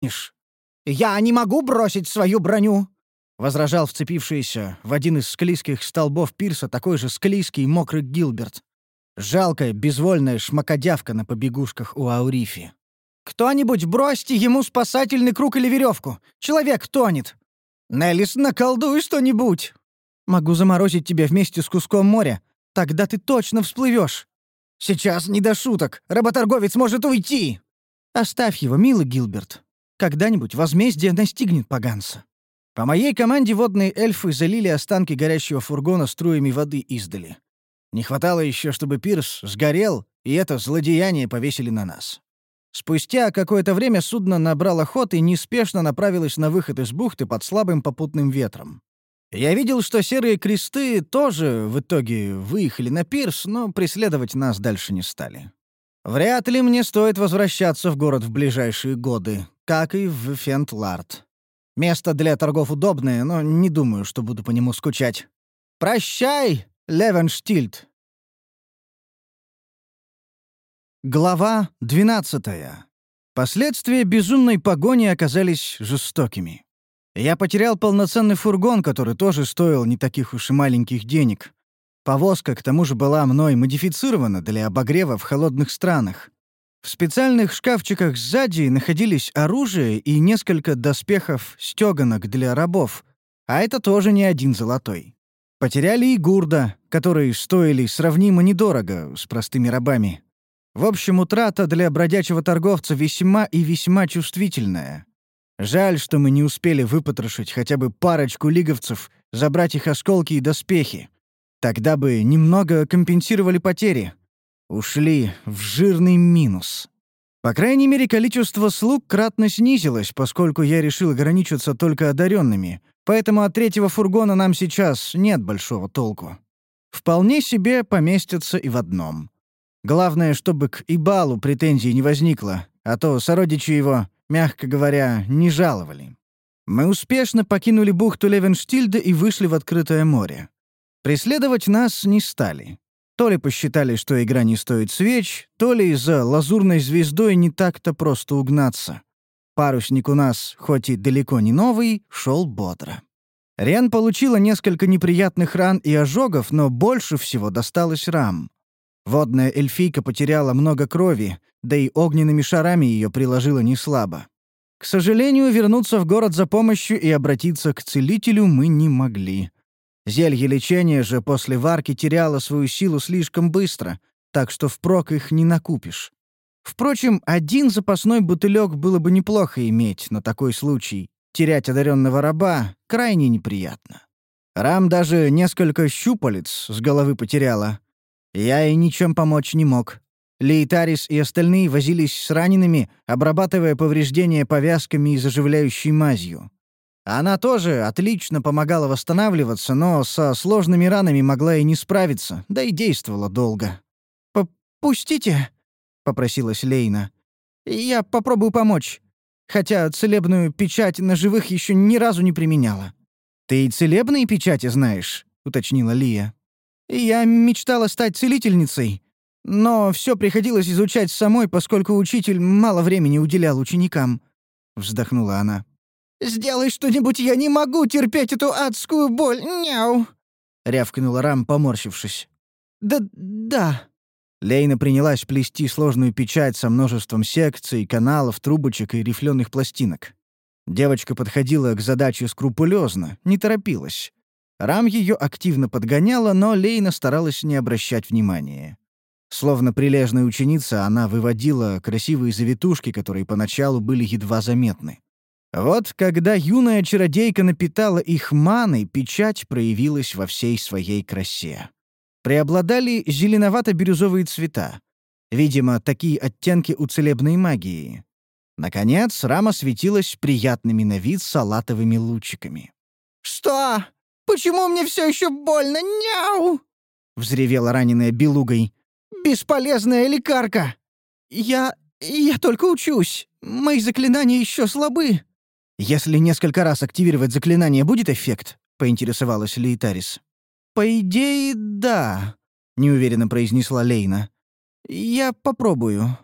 бросишь». «Я не могу бросить свою броню», — возражал вцепившийся в один из склизких столбов пирса такой же склизкий мокрый Гилберт. Жалкая, безвольная шмакодявка на побегушках у Аурифи. «Кто-нибудь бросьте ему спасательный круг или веревку! Человек тонет!» «Неллис, наколдуй что-нибудь!» «Могу заморозить тебя вместе с куском моря. Тогда ты точно всплывешь!» «Сейчас не до шуток! Работорговец может уйти!» «Оставь его, милый Гилберт. Когда-нибудь возмездие настигнет поганца». По моей команде водные эльфы залили останки горящего фургона струями воды издали. Не хватало еще, чтобы пирс сгорел, и это злодеяние повесили на нас. Спустя какое-то время судно набрало ход и неспешно направилось на выход из бухты под слабым попутным ветром. Я видел, что серые кресты тоже в итоге выехали на пирс, но преследовать нас дальше не стали. Вряд ли мне стоит возвращаться в город в ближайшие годы, как и в Фентлард. Место для торгов удобное, но не думаю, что буду по нему скучать. Прощай, Левенштильд! Глава 12. Последствия безумной погони оказались жестокими. Я потерял полноценный фургон, который тоже стоил не таких уж и маленьких денег. Повозка, к тому же, была мной модифицирована для обогрева в холодных странах. В специальных шкафчиках сзади находились оружие и несколько доспехов-стёганок для рабов, а это тоже не один золотой. Потеряли и гурда, которые стоили сравнимо недорого с простыми рабами. В общем, утрата для бродячего торговца весьма и весьма чувствительная. Жаль, что мы не успели выпотрошить хотя бы парочку лиговцев, забрать их осколки и доспехи. Тогда бы немного компенсировали потери. Ушли в жирный минус. По крайней мере, количество слуг кратно снизилось, поскольку я решил ограничиться только одаренными, поэтому от третьего фургона нам сейчас нет большого толку. Вполне себе поместятся и в одном. Главное, чтобы к Ибалу претензий не возникло, а то сородичи его, мягко говоря, не жаловали. Мы успешно покинули бухту Левенштильда и вышли в открытое море. Преследовать нас не стали. То ли посчитали, что игра не стоит свеч, то ли за лазурной звездой не так-то просто угнаться. Парусник у нас, хоть и далеко не новый, шел бодро. Рен получила несколько неприятных ран и ожогов, но больше всего досталось Рам. Водная эльфийка потеряла много крови, да и огненными шарами ее приложила неслабо. К сожалению, вернуться в город за помощью и обратиться к целителю мы не могли. Зелье лечения же после варки теряло свою силу слишком быстро, так что впрок их не накупишь. Впрочем, один запасной бутылек было бы неплохо иметь на такой случай. Терять одаренного раба крайне неприятно. Рам даже несколько щупалец с головы потеряла. Я ей ничем помочь не мог. Лейтарис и остальные возились с ранеными, обрабатывая повреждения повязками и заживляющей мазью. Она тоже отлично помогала восстанавливаться, но со сложными ранами могла и не справиться, да и действовала долго. «Пустите», — попросилась Лейна. «Я попробую помочь, хотя целебную печать на живых еще ни разу не применяла». «Ты и целебные печати знаешь?» — уточнила Лия. «Я мечтала стать целительницей, но все приходилось изучать самой, поскольку учитель мало времени уделял ученикам», — вздохнула она. «Сделай что-нибудь, я не могу терпеть эту адскую боль, няу!» — рявкнула Рам, поморщившись. «Да». Лейна принялась плести сложную печать со множеством секций, каналов, трубочек и рифленых пластинок. Девочка подходила к задаче скрупулезно, не торопилась. Рам ее активно подгоняла, но Лейна старалась не обращать внимания. Словно прилежная ученица, она выводила красивые завитушки, которые поначалу были едва заметны. Вот когда юная чародейка напитала их маной, печать проявилась во всей своей красе. Преобладали зеленовато-бирюзовые цвета. Видимо, такие оттенки у целебной магии. Наконец, рама светилась приятными на вид салатовыми лучиками. «Что? Почему мне все еще больно? Няу!» — взревела раненая белугой. «Бесполезная лекарка! Я только учусь. Мои заклинания еще слабы». «Если несколько раз активировать заклинание, будет эффект?» — поинтересовалась Лейтарис. «По идее, да», — неуверенно произнесла Лейна. «Я попробую».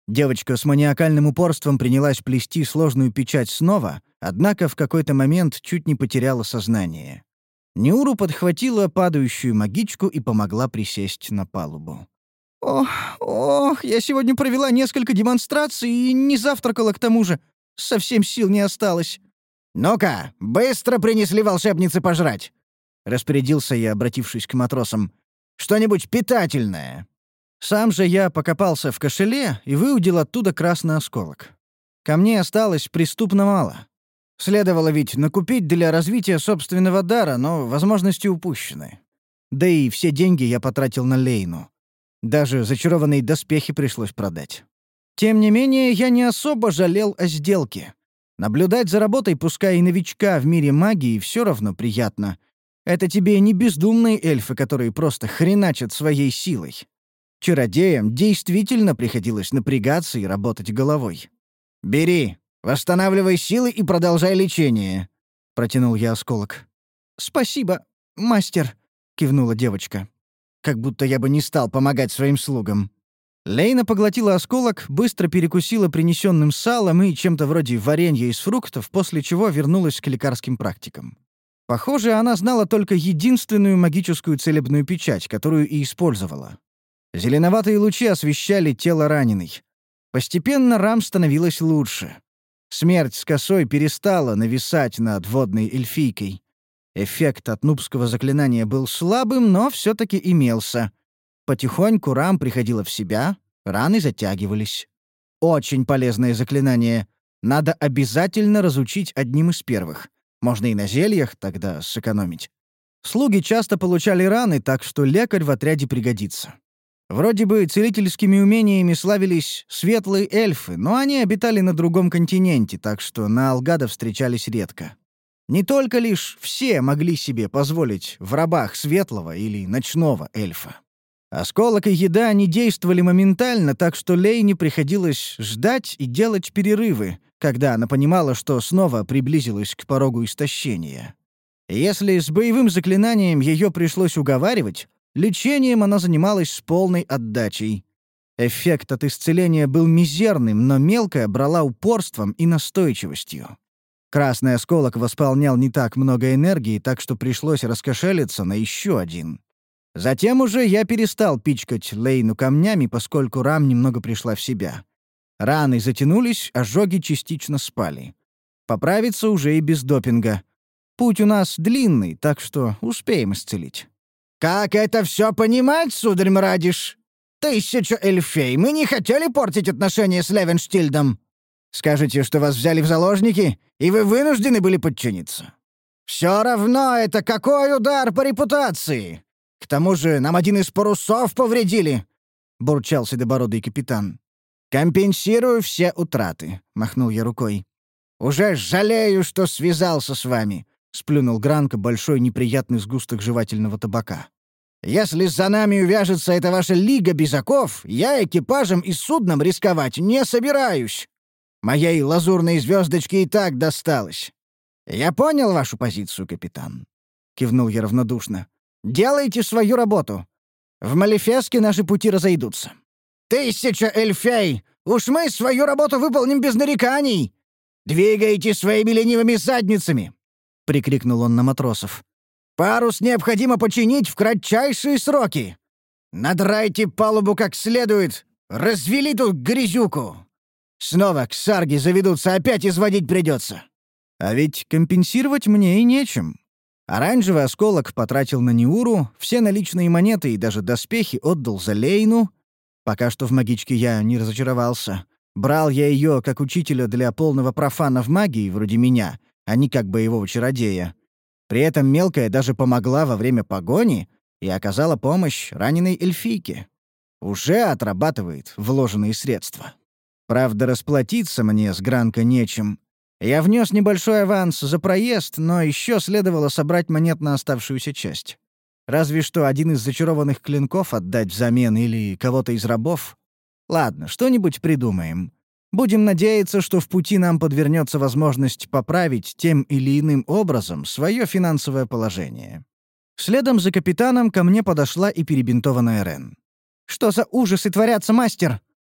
Девочка с маниакальным упорством принялась плести сложную печать снова, однако в какой-то момент чуть не потеряла сознание. Неуру подхватила падающую магичку и помогла присесть на палубу. «Ох, ох, я сегодня провела несколько демонстраций и не завтракала к тому же. Совсем сил не осталось». «Ну-ка, быстро принесли волшебнице пожрать!» — распорядился я, обратившись к матросам. «Что-нибудь питательное!» Сам же я покопался в кошеле и выудил оттуда красный осколок. Камней осталось преступно мало. Следовало ведь накупить для развития собственного дара, но возможности упущены. Да и все деньги я потратил на Лейну. Даже зачарованные доспехи пришлось продать. Тем не менее, я не особо жалел о сделке. Наблюдать за работой, пускай и новичка в мире магии, все равно приятно. Это тебе не бездумные эльфы, которые просто хреначат своей силой. Чародеям действительно приходилось напрягаться и работать головой. «Бери, восстанавливай силы и продолжай лечение», — протянул я осколок. «Спасибо, мастер», — кивнула девочка. Как будто я бы не стал помогать своим слугам. Лейна поглотила осколок, быстро перекусила принесенным салом и чем-то вроде варенья из фруктов, после чего вернулась к лекарским практикам. Похоже, она знала только единственную магическую целебную печать, которую и использовала. Зеленоватые лучи освещали тело раненой. Постепенно рам становилось лучше. Смерть с косой перестала нависать над водной эльфийкой. Эффект от нубского заклинания был слабым, но все-таки имелся. Потихоньку рам приходила в себя, раны затягивались. Очень полезное заклинание. Надо обязательно разучить одним из первых. Можно и на зельях тогда сэкономить. Слуги часто получали раны, так что лекарь в отряде пригодится. Вроде бы целительскими умениями славились светлые эльфы, но они обитали на другом континенте, так что на Алгада встречались редко. Не только лишь все могли себе позволить в рабах светлого или ночного эльфа. Осколок и еда не действовали моментально, так что Лейне приходилось ждать и делать перерывы, когда она понимала, что снова приблизилась к порогу истощения. Если с боевым заклинанием ее пришлось уговаривать, лечением она занималась с полной отдачей. Эффект от исцеления был мизерным, но мелкая брала упорством и настойчивостью. Красный осколок восполнял не так много энергии, так что пришлось раскошелиться на еще один. Затем уже я перестал пичкать Лейну камнями, поскольку рам немного пришла в себя. Раны затянулись, ожоги частично спали. Поправиться уже и без допинга. Путь у нас длинный, так что успеем исцелить. «Как это все понимать, сударь Мрадиш? 1000 эльфей, мы не хотели портить отношения с Левенштильдом. Скажете, что вас взяли в заложники, и вы вынуждены были подчиниться. Все равно это какой удар по репутации! К тому же нам один из парусов повредили!» — бурчал седобородый капитан. «Компенсирую все утраты», — махнул я рукой. «Уже жалею, что связался с вами», — сплюнул Гранко большой неприятный сгусток жевательного табака. «Если за нами увяжется эта ваша лига безаков, я экипажем и судном рисковать не собираюсь. Моей лазурной звездочке и так досталось. Я понял вашу позицию, капитан», — кивнул я равнодушно. «Делайте свою работу. В Малефеске наши пути разойдутся». 1000 эльфей! Уж мы свою работу выполним без нареканий! Двигайте своими ленивыми задницами!» — прикрикнул он на матросов. «Парус необходимо починить в кратчайшие сроки! Надрайте палубу как следует! Развели тут грязюку! Снова к сарге заведутся, опять изводить придется!» А ведь компенсировать мне и нечем. Оранжевый осколок потратил на Неуру, все наличные монеты и даже доспехи отдал за Лейну. Пока что в магичке я не разочаровался. Брал я ее как учителя для полного профана в магии, вроде меня, а не как боевого чародея. При этом мелкая даже помогла во время погони и оказала помощь раненой эльфийке. Уже отрабатывает вложенные средства. Правда, расплатиться мне с Гранко нечем. Я внес небольшой аванс за проезд, но еще следовало собрать монет на оставшуюся часть. Разве что один из зачарованных клинков отдать взамен или кого-то из рабов. Ладно, что-нибудь придумаем. Будем надеяться, что в пути нам подвернется возможность поправить тем или иным образом свое финансовое положение. Следом за капитаном ко мне подошла и перебинтованная Рен. «Что за ужасы творятся, мастер?»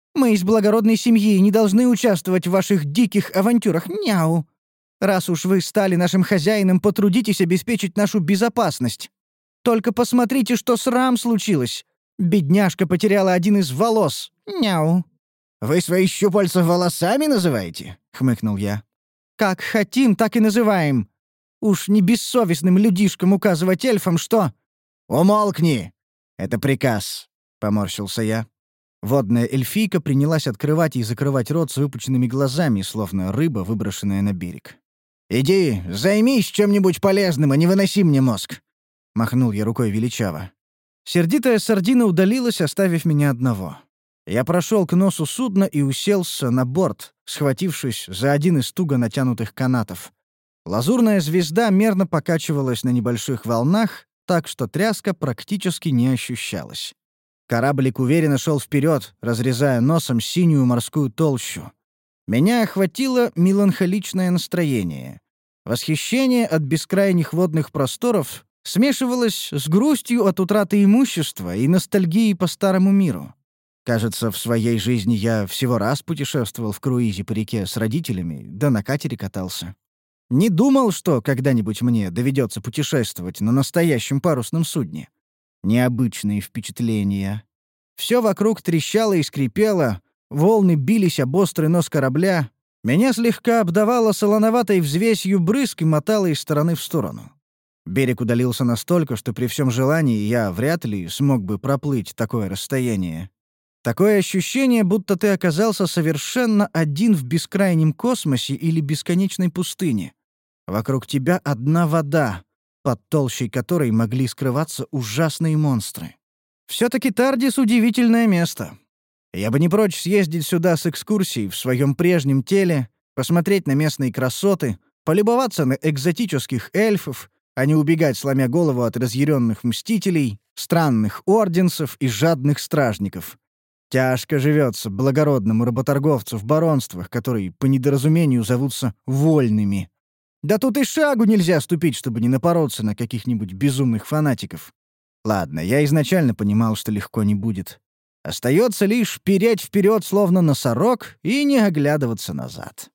Мы из благородной семьи и не должны участвовать в ваших диких авантюрах. Няу! Раз уж вы стали нашим хозяином, потрудитесь обеспечить нашу безопасность. Только посмотрите, что с Рам случилось. Бедняжка потеряла один из волос. Няу!» «Вы свои щупальца волосами называете?» — хмыкнул я. «Как хотим, так и называем. Уж не бессовестным людишкам указывать эльфам, что...» «Умолкни! Это приказ», — поморщился я. Водная эльфийка принялась открывать и закрывать рот с выпученными глазами, словно рыба, выброшенная на берег. «Иди, займись чем-нибудь полезным, а не выноси мне мозг», — махнул я рукой величаво. Сердитая сардина удалилась, оставив меня одного. Я прошел к носу судна и уселся на борт, схватившись за один из туго натянутых канатов. Лазурная звезда мерно покачивалась на небольших волнах, так что тряска практически не ощущалась. Кораблик уверенно шел вперед, разрезая носом синюю морскую толщу. Меня охватило меланхоличное настроение. Восхищение от бескрайних водных просторов смешивалось с грустью от утраты имущества и ностальгией по старому миру. Кажется, в своей жизни я всего раз путешествовал в круизе по реке с родителями, да на катере катался. Не думал, что когда-нибудь мне доведется путешествовать на настоящем парусном судне. Необычные впечатления. Все вокруг трещало и скрипело, волны бились об острый нос корабля, меня слегка обдавало солоноватой взвесью брызг и мотало из стороны в сторону. Берег удалился настолько, что при всем желании я вряд ли смог бы проплыть такое расстояние. Такое ощущение, будто ты оказался совершенно один в бескрайнем космосе или бесконечной пустыне. Вокруг тебя одна вода, под толщей которой могли скрываться ужасные монстры. Все-таки Тардис — удивительное место. Я бы не прочь съездить сюда с экскурсией в своем прежнем теле, посмотреть на местные красоты, полюбоваться на экзотических эльфов, а не убегать, сломя голову от разъяренных мстителей, странных орденцев и жадных стражников. Тяжко живется благородному работорговцу в баронствах, которые по недоразумению зовутся вольными. Да тут и шагу нельзя ступить, чтобы не напороться на каких-нибудь безумных фанатиков. Ладно, я изначально понимал, что легко не будет. Остается лишь переть вперед, словно носорог, и не оглядываться назад.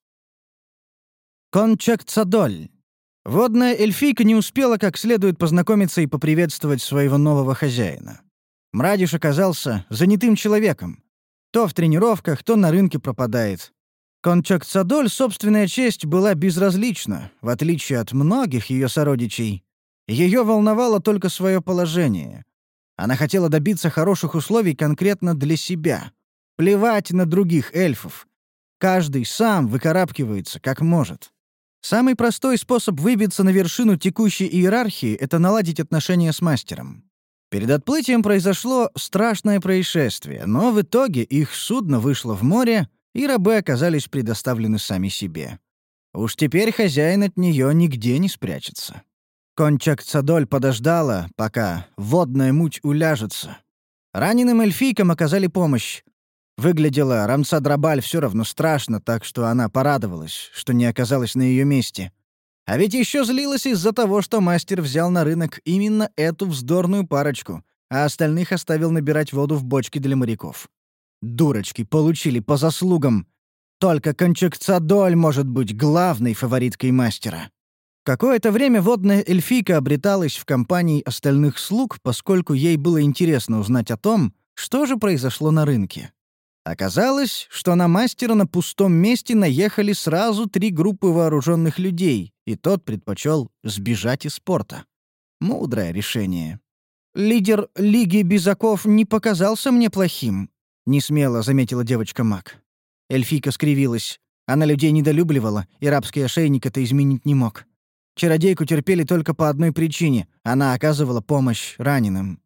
Кончакцадоль. Водная эльфийка не успела как следует познакомиться и поприветствовать своего нового хозяина. Мрадиш оказался занятым человеком. То в тренировках, то на рынке пропадает. Кончакцадоль, собственная честь, была безразлична, в отличие от многих ее сородичей. Ее волновало только свое положение. Она хотела добиться хороших условий конкретно для себя. Плевать на других эльфов. Каждый сам выкарабкивается, как может. Самый простой способ выбиться на вершину текущей иерархии — это наладить отношения с мастером. Перед отплытием произошло страшное происшествие, но в итоге их судно вышло в море, и рабы оказались предоставлены сами себе. Уж теперь хозяин от нее нигде не спрячется. Кончакцадоль подождала, пока водная муть уляжется. Раненым эльфийкам оказали помощь. Выглядела Рамсадрабаль все равно страшно, так что она порадовалась, что не оказалась на ее месте. А ведь еще злилась из-за того, что мастер взял на рынок именно эту вздорную парочку, а остальных оставил набирать воду в бочки для моряков. Дурочки получили по заслугам. Только Кончакцадоль может быть главной фавориткой мастера. Какое-то время водная эльфийка обреталась в компании остальных слуг, поскольку ей было интересно узнать о том, что же произошло на рынке. Оказалось, что на мастера на пустом месте наехали сразу 3 группы вооруженных людей, и тот предпочел сбежать из порта. Мудрое решение. «Лидер Лиги Безаков не показался мне плохим», — несмело заметила девочка-маг. Эльфийка скривилась. Она людей недолюбливала, и рабский ошейник это изменить не мог. Чародейку терпели только по одной причине — она оказывала помощь раненым.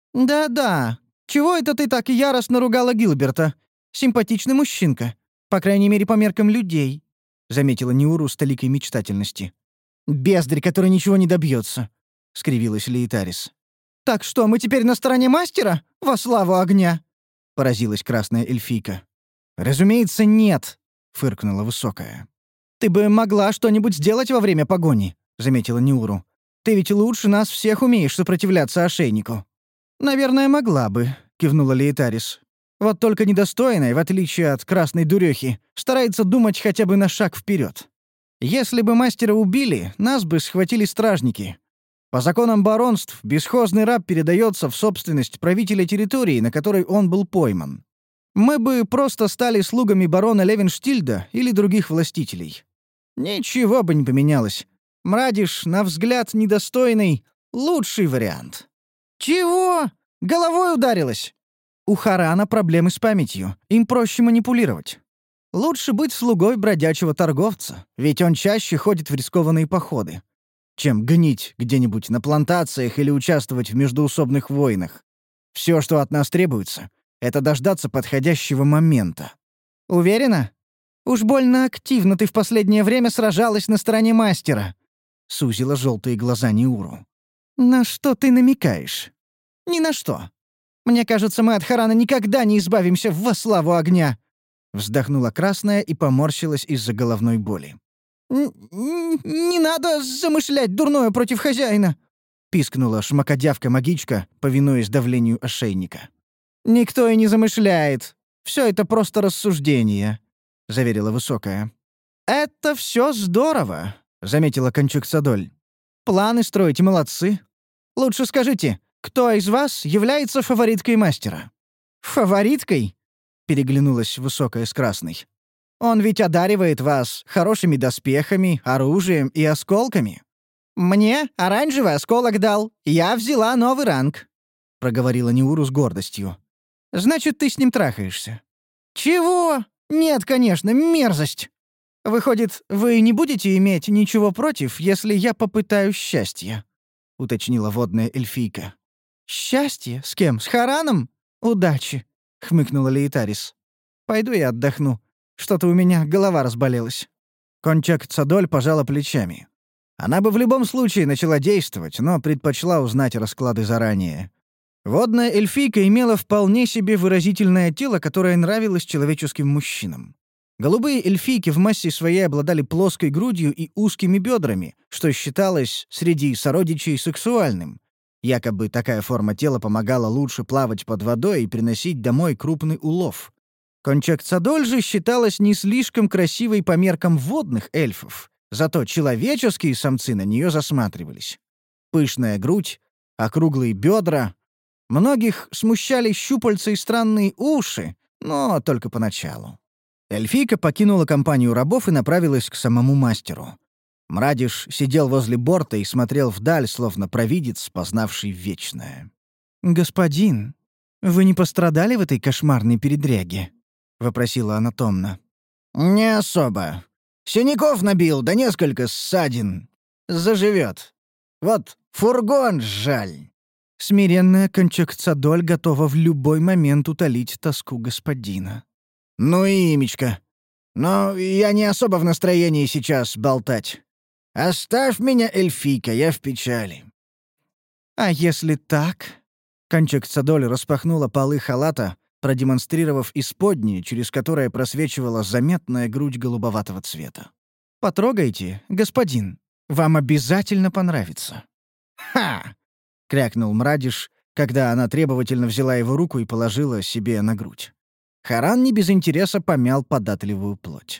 «Да-да, чего это ты так яростно ругала Гилберта? Симпатичный мужчинка. По крайней мере, по меркам людей», — заметила Неуру с толикой мечтательности. «Бездарь, который ничего не добьется», — скривилась Лейтарис. «Так что, мы теперь на стороне мастера? Во славу огня!» — поразилась красная эльфийка. «Разумеется, нет», — фыркнула высокая. «Ты бы могла что-нибудь сделать во время погони», — заметила Неуру. «Ты ведь лучше нас всех умеешь сопротивляться ошейнику». «Наверное, могла бы», — кивнула Лейтарис. Вот только недостойная, в отличие от красной дурехи, старается думать хотя бы на шаг вперед. Если бы мастера убили, нас бы схватили стражники. По законам баронств бесхозный раб передается в собственность правителя территории, на которой он был пойман. Мы бы просто стали слугами барона Левенштильда или других властителей. Ничего бы не поменялось. Мрадиш, на взгляд недостойный, лучший вариант. Чего? Головой ударилась? У Харана проблемы с памятью, им проще манипулировать. Лучше быть слугой бродячего торговца, ведь он чаще ходит в рискованные походы, чем гнить где-нибудь на плантациях или участвовать в междоусобных войнах. Все, что от нас требуется, это дождаться подходящего момента. Уверена? Уж больно активно ты в последнее время сражалась на стороне мастера. Сузила желтые глаза Ниуру. На что ты намекаешь? Ни на что. Мне кажется, мы от Харана никогда не избавимся во славу огня. Вздохнула красная и поморщилась из-за головной боли. «Не надо замышлять дурное против хозяина!» — пискнула шмакодявка-магичка, повинуясь давлению ошейника. «Никто и не замышляет. Все это просто рассуждение», — заверила Высокая. «Это все здорово», — заметила Кончук-Садоль. «Планы строите молодцы. Лучше скажите, кто из вас является фавориткой мастера?» «Фавориткой?» — переглянулась Высокая с Красной. «Он ведь одаривает вас хорошими доспехами, оружием и осколками». «Мне оранжевый осколок дал. Я взяла новый ранг», — проговорила Ниуру с гордостью. «Значит, ты с ним трахаешься». «Чего? Нет, конечно, мерзость. Выходит, вы не будете иметь ничего против, если я попытаюсь счастья?» — уточнила водная эльфийка. «Счастье? С кем? С Хараном? Удачи!» — хмыкнула Лейтарис. «Пойду я отдохну. Что-то у меня голова разболелась». Кончак-Цадоль пожала плечами. Она бы в любом случае начала действовать, но предпочла узнать расклады заранее. Водная эльфийка имела вполне себе выразительное тело, которое нравилось человеческим мужчинам. Голубые эльфийки в массе своей обладали плоской грудью и узкими бедрами, что считалось среди сородичей сексуальным. Якобы такая форма тела помогала лучше плавать под водой и приносить домой крупный улов. Кончак-Цадоль же считалась не слишком красивой по меркам водных эльфов, зато человеческие самцы на нее засматривались. Пышная грудь, округлые бедра. Многих смущали щупальца и странные уши, но только поначалу. Эльфийка покинула компанию рабов и направилась к самому мастеру. Мрадиш сидел возле борта и смотрел вдаль, словно провидец, познавший вечное. «Господин, вы не пострадали в этой кошмарной передряге?» — вопросила она томно. «Не особо. Синяков набил, да несколько ссадин. Заживет. Вот фургон жаль». Смиренная Кончак-Цадоль готова в любой момент утолить тоску господина. «Ну и имечко. Но я не особо в настроении сейчас болтать. Оставь меня, эльфийка, я в печали». «А если так?» Кончак-Цадоль распахнула полы халата, продемонстрировав исподнее, через которое просвечивала заметная грудь голубоватого цвета. «Потрогайте, господин. Вам обязательно понравится». «Ха!» — крякнул Мрадиш, когда она требовательно взяла его руку и положила себе на грудь. Харан не без интереса помял податливую плоть.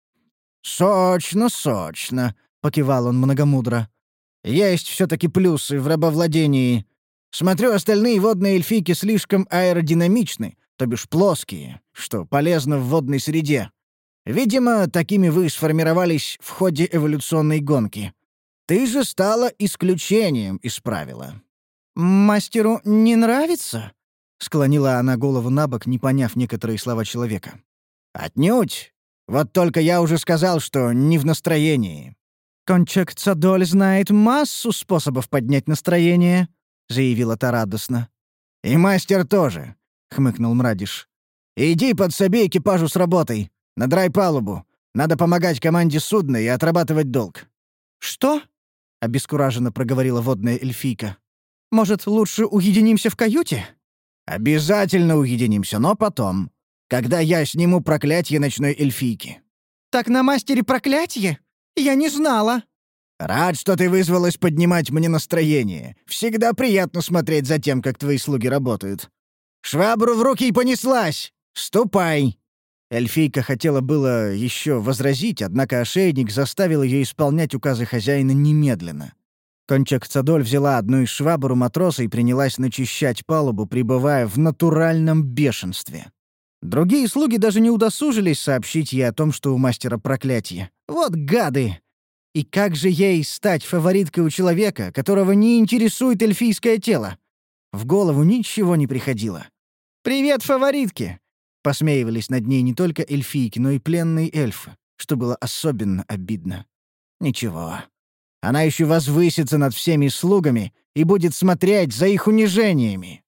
«Сочно, сочно», — покивал он многомудро. «Есть все-таки плюсы в рабовладении. Смотрю, остальные водные эльфийки слишком аэродинамичны, то бишь плоские, что полезно в водной среде. Видимо, такими вы сформировались в ходе эволюционной гонки. Ты же стала исключением из правила». «Мастеру не нравится?» — склонила она голову набок, не поняв некоторые слова человека. «Отнюдь. Вот только я уже сказал, что не в настроении». «Кончак-Цадоль знает массу способов поднять настроение», — заявила та радостно. «И мастер тоже», — хмыкнул Мрадиш. «Иди подсоби экипажу с работой. Надрай палубу. Надо помогать команде судна и отрабатывать долг». «Что?» — обескураженно проговорила водная эльфийка. «Может, лучше уединимся в каюте?» «Обязательно уединимся, но потом, когда я сниму проклятие ночной эльфийки». «Так на мастере проклятие? Я не знала». «Рад, что ты вызвалась поднимать мне настроение. Всегда приятно смотреть за тем, как твои слуги работают. Швабру в руки и понеслась!» Ступай!» Эльфийка хотела было еще возразить, однако ошейник заставил ее исполнять указы хозяина немедленно. Кончак-Цадоль взяла одну из швабр у матроса и принялась начищать палубу, пребывая в натуральном бешенстве. Другие слуги даже не удосужились сообщить ей о том, что у мастера проклятие. Вот гады! И как же ей стать фавориткой у человека, которого не интересует эльфийское тело? В голову ничего не приходило. «Привет, фаворитки!» Посмеивались над ней не только эльфийки, но и пленные эльфы, что было особенно обидно. Ничего. Она еще возвысится над всеми слугами и будет смотреть за их унижениями.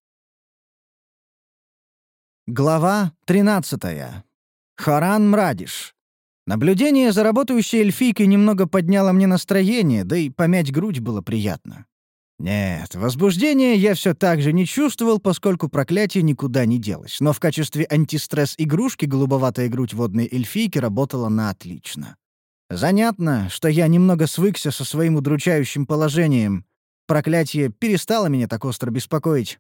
Глава 13. Хоран Мрадиш. Наблюдение за работающей эльфийкой немного подняло мне настроение, да и помять грудь было приятно. Нет, возбуждения я все так же не чувствовал, поскольку проклятие никуда не делось, но в качестве антистресс-игрушки голубоватая грудь водной эльфийки работала на отлично. Занятно, что я немного свыкся со своим удручающим положением. Проклятие перестало меня так остро беспокоить.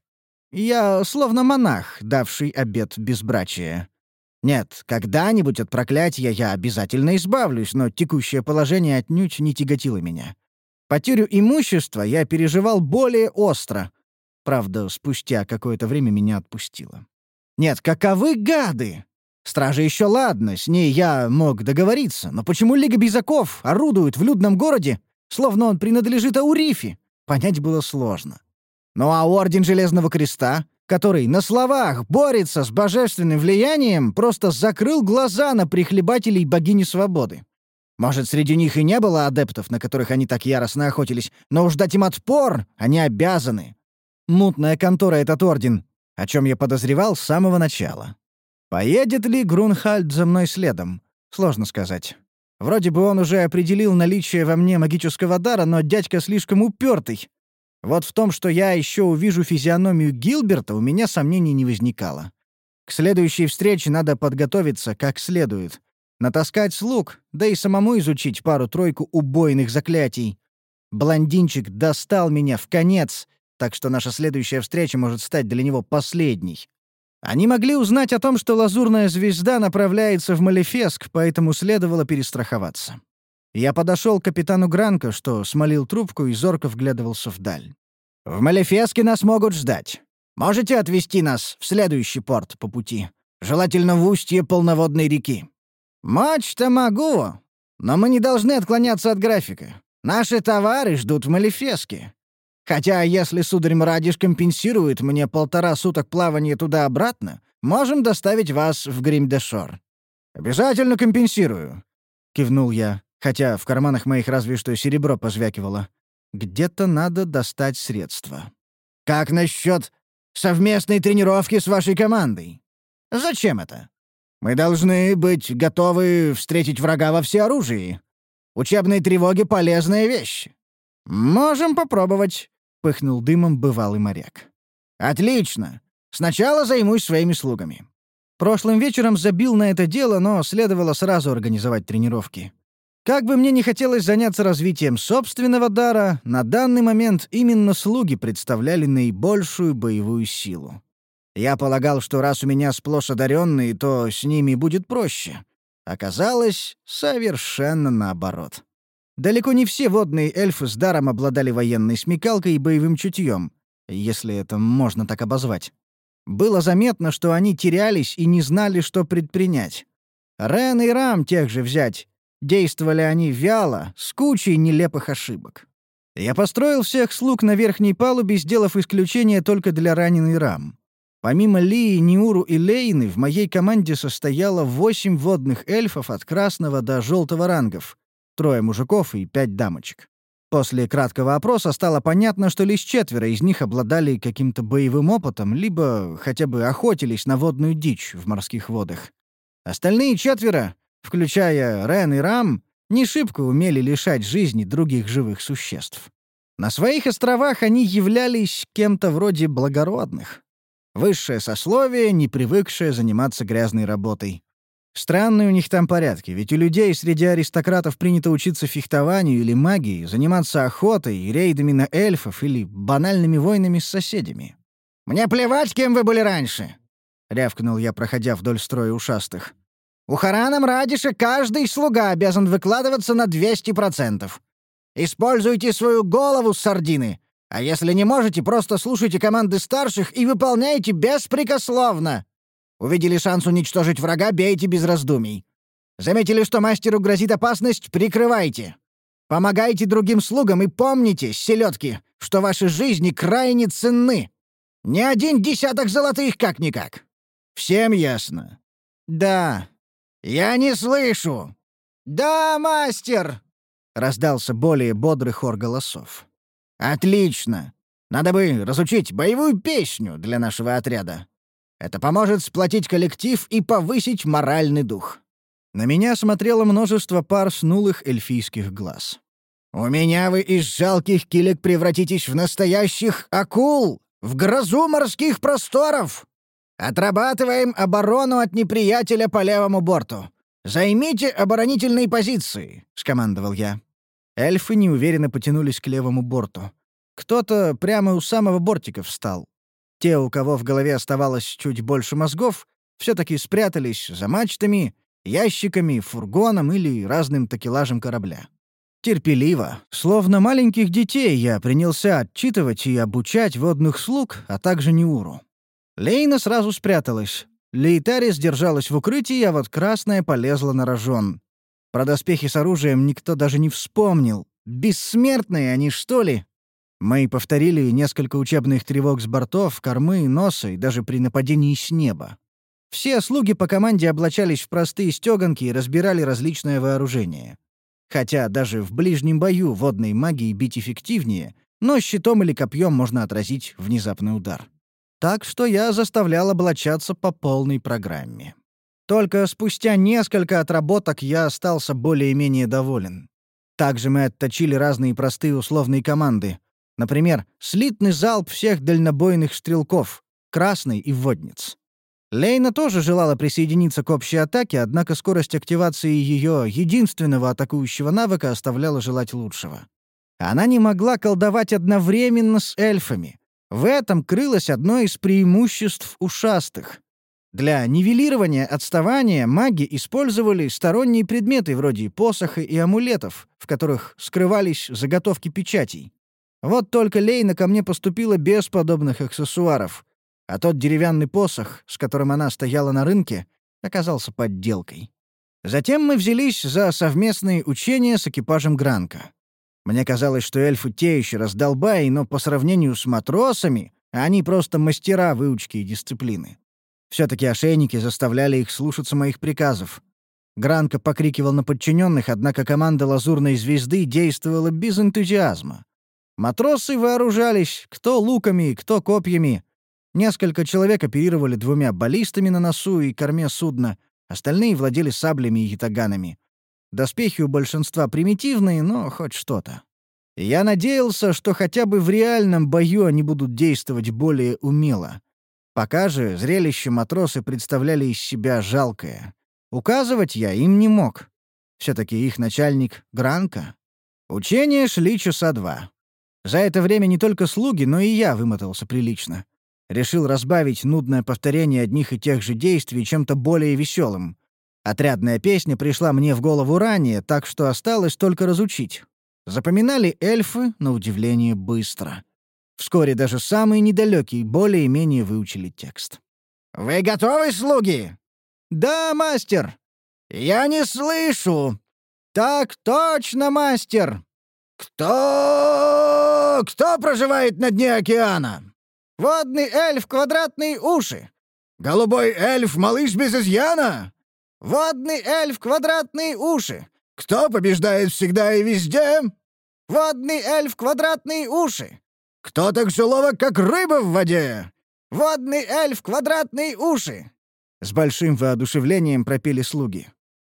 Я словно монах, давший обет безбрачия. Нет, когда-нибудь от проклятия я обязательно избавлюсь, но текущее положение отнюдь не тяготило меня. Потерю имущества я переживал более остро. Правда, спустя какое-то время меня отпустило. Нет, каковы гады! Стража еще ладно, с ней я мог договориться, но почему Лига Безаков орудует в людном городе, словно он принадлежит Аурифе, понять было сложно. Ну а Орден Железного Креста, который на словах борется с божественным влиянием, просто закрыл глаза на прихлебателей богини свободы. Может, среди них и не было адептов, на которых они так яростно охотились, но уж дать им отпор они обязаны. Мутная контора этот орден, о чем я подозревал с самого начала. Поедет ли Грунхальд за мной следом? Сложно сказать. Вроде бы он уже определил наличие во мне магического дара, но дядька слишком упертый. Вот в том, что я еще увижу физиономию Гилберта, у меня сомнений не возникало. К следующей встрече надо подготовиться как следует. Натаскать слуг, да и самому изучить пару-тройку убойных заклятий. Блондинчик достал меня в конец, так что наша следующая встреча может стать для него последней. Они могли узнать о том, что лазурная звезда направляется в Малефеск, поэтому следовало перестраховаться. Я подошел к капитану Гранко, что смолил трубку и зорко вглядывался вдаль. «В Малефеске нас могут ждать. Можете отвезти нас в следующий порт по пути? Желательно в устье полноводной реки». «Мочь-то могу, но мы не должны отклоняться от графика. Наши товары ждут в Малефеске. Хотя, если сударь Мрадиш компенсирует мне 1,5 суток плавания туда-обратно, можем доставить вас в Грим-де-Шор». «Обязательно компенсирую», — кивнул я, хотя в карманах моих разве что серебро позвякивало. Где-то надо достать средства. «Как насчет совместной тренировки с вашей командой? Зачем это? Мы должны быть готовы встретить врага во всеоружии. Учебные тревоги — полезная вещь». «Можем попробовать», — пыхнул дымом бывалый моряк. «Отлично. Сначала займусь своими слугами». Прошлым вечером забил на это дело, но следовало сразу организовать тренировки. Как бы мне ни хотелось заняться развитием собственного дара, на данный момент именно слуги представляли наибольшую боевую силу. Я полагал, что раз у меня сплошь одаренные, то с ними будет проще. Оказалось, совершенно наоборот. Далеко не все водные эльфы с даром обладали военной смекалкой и боевым чутьем, если это можно так обозвать. Было заметно, что они терялись и не знали, что предпринять. Рен и Рам тех же взять. Действовали они вяло, с кучей нелепых ошибок. Я построил всех слуг на верхней палубе, сделав исключение только для раненой Рам. Помимо Лии, Ниуру и Лейны, в моей команде состояло 8 водных эльфов от красного до желтого рангов, 3 мужиков и 5 дамочек. После краткого опроса стало понятно, что лишь 4 из них обладали каким-то боевым опытом, либо хотя бы охотились на водную дичь в морских водах. Остальные 4, включая Рен и Рам, не шибко умели лишать жизни других живых существ. На своих островах они являлись кем-то вроде благородных. Высшее сословие, не привыкшее заниматься грязной работой. Странные у них там порядки, ведь у людей среди аристократов принято учиться фехтованию или магии, заниматься охотой, рейдами на эльфов или банальными войнами с соседями. «Мне плевать, кем вы были раньше. — рявкнул я, проходя вдоль строя ушастых. «У Хараном Радиша каждый слуга обязан выкладываться на 200%. Используйте свою голову, сардины. А если не можете, просто слушайте команды старших и выполняйте беспрекословно. Увидели шанс уничтожить врага — бейте без раздумий. Заметили, что мастеру грозит опасность — прикрывайте. Помогайте другим слугам и помните, селедки, что ваши жизни крайне ценны. Не 1 десяток золотых как-никак. Всем ясно?» «Да». «Я не слышу!» «Да, мастер!» — раздался более бодрый хор голосов. «Отлично! Надо бы разучить боевую песню для нашего отряда. Это поможет сплотить коллектив и повысить моральный дух». На меня смотрело множество пар снулых эльфийских глаз. «У меня вы из жалких килек превратитесь в настоящих акул, в грозу морских просторов! Отрабатываем оборону от неприятеля по левому борту. Займите оборонительные позиции», — скомандовал я. Эльфы неуверенно потянулись к левому борту. Кто-то прямо у самого бортика встал. Те, у кого в голове оставалось чуть больше мозгов, все-таки спрятались за мачтами, ящиками, фургоном или разным такелажем корабля. Терпеливо, словно маленьких детей, я принялся отчитывать и обучать водных слуг, а также Неуру. Лейна сразу спряталась. Лейтарис держалась в укрытии, а вот Красная полезла на рожон. Про доспехи с оружием никто даже не вспомнил. Бессмертные они, что ли? Мы повторили несколько учебных тревог с бортов, кормы, носа и даже при нападении с неба. Все слуги по команде облачались в простые стёганки и разбирали различное вооружение. Хотя даже в ближнем бою водной магией бить эффективнее, но щитом или копьем можно отразить внезапный удар. Так что я заставлял облачаться по полной программе. Только спустя несколько отработок я остался более-менее доволен. Также мы отточили разные простые условные команды. Например, слитный залп всех дальнобойных стрелков, красный и водниц. Лейна тоже желала присоединиться к общей атаке, однако скорость активации ее единственного атакующего навыка оставляла желать лучшего. Она не могла колдовать одновременно с эльфами. В этом крылось одно из преимуществ ушастых. Для нивелирования отставания маги использовали сторонние предметы вроде посоха и амулетов, в которых скрывались заготовки печатей. Вот только Лейна ко мне поступила без подобных аксессуаров, а тот деревянный посох, с которым она стояла на рынке, оказался подделкой. Затем мы взялись за совместные учения с экипажем Гранка. Мне казалось, что эльфы те еще раздолбаи, но по сравнению с матросами они просто мастера выучки и дисциплины. Все-таки ошейники заставляли их слушаться моих приказов. Гранка покрикивал на подчиненных, однако команда «Лазурной звезды» действовала без энтузиазма. Матросы вооружались кто луками, кто копьями. Несколько человек оперировали 2 баллистами на носу и корме судна, остальные владели саблями и ятаганами. Доспехи у большинства примитивные, но хоть что-то. Я надеялся, что хотя бы в реальном бою они будут действовать более умело. Пока же зрелище матросы представляли из себя жалкое. Указывать я им не мог. Все-таки их начальник — Гранка. Учения шли часа 2. За это время не только слуги, но и я вымотался прилично. Решил разбавить нудное повторение одних и тех же действий чем-то более веселым. Отрядная песня пришла мне в голову ранее, так что осталось только разучить. Запоминали эльфы, на удивление, быстро. Вскоре даже самые недалекие более-менее выучили текст. «Вы готовы, слуги?» «Да, мастер!» «Я не слышу!» «Так точно, мастер!» «Кто проживает на дне океана?» «Водный эльф, квадратные уши!» «Голубой эльф, малыш без изъяна?» «Водный эльф, квадратные уши!» «Кто побеждает всегда и везде?» «Водный эльф, квадратные уши!» «Кто так же ловок, как рыба в воде?» «Водный эльф, квадратные уши!» С большим воодушевлением пропели слуги.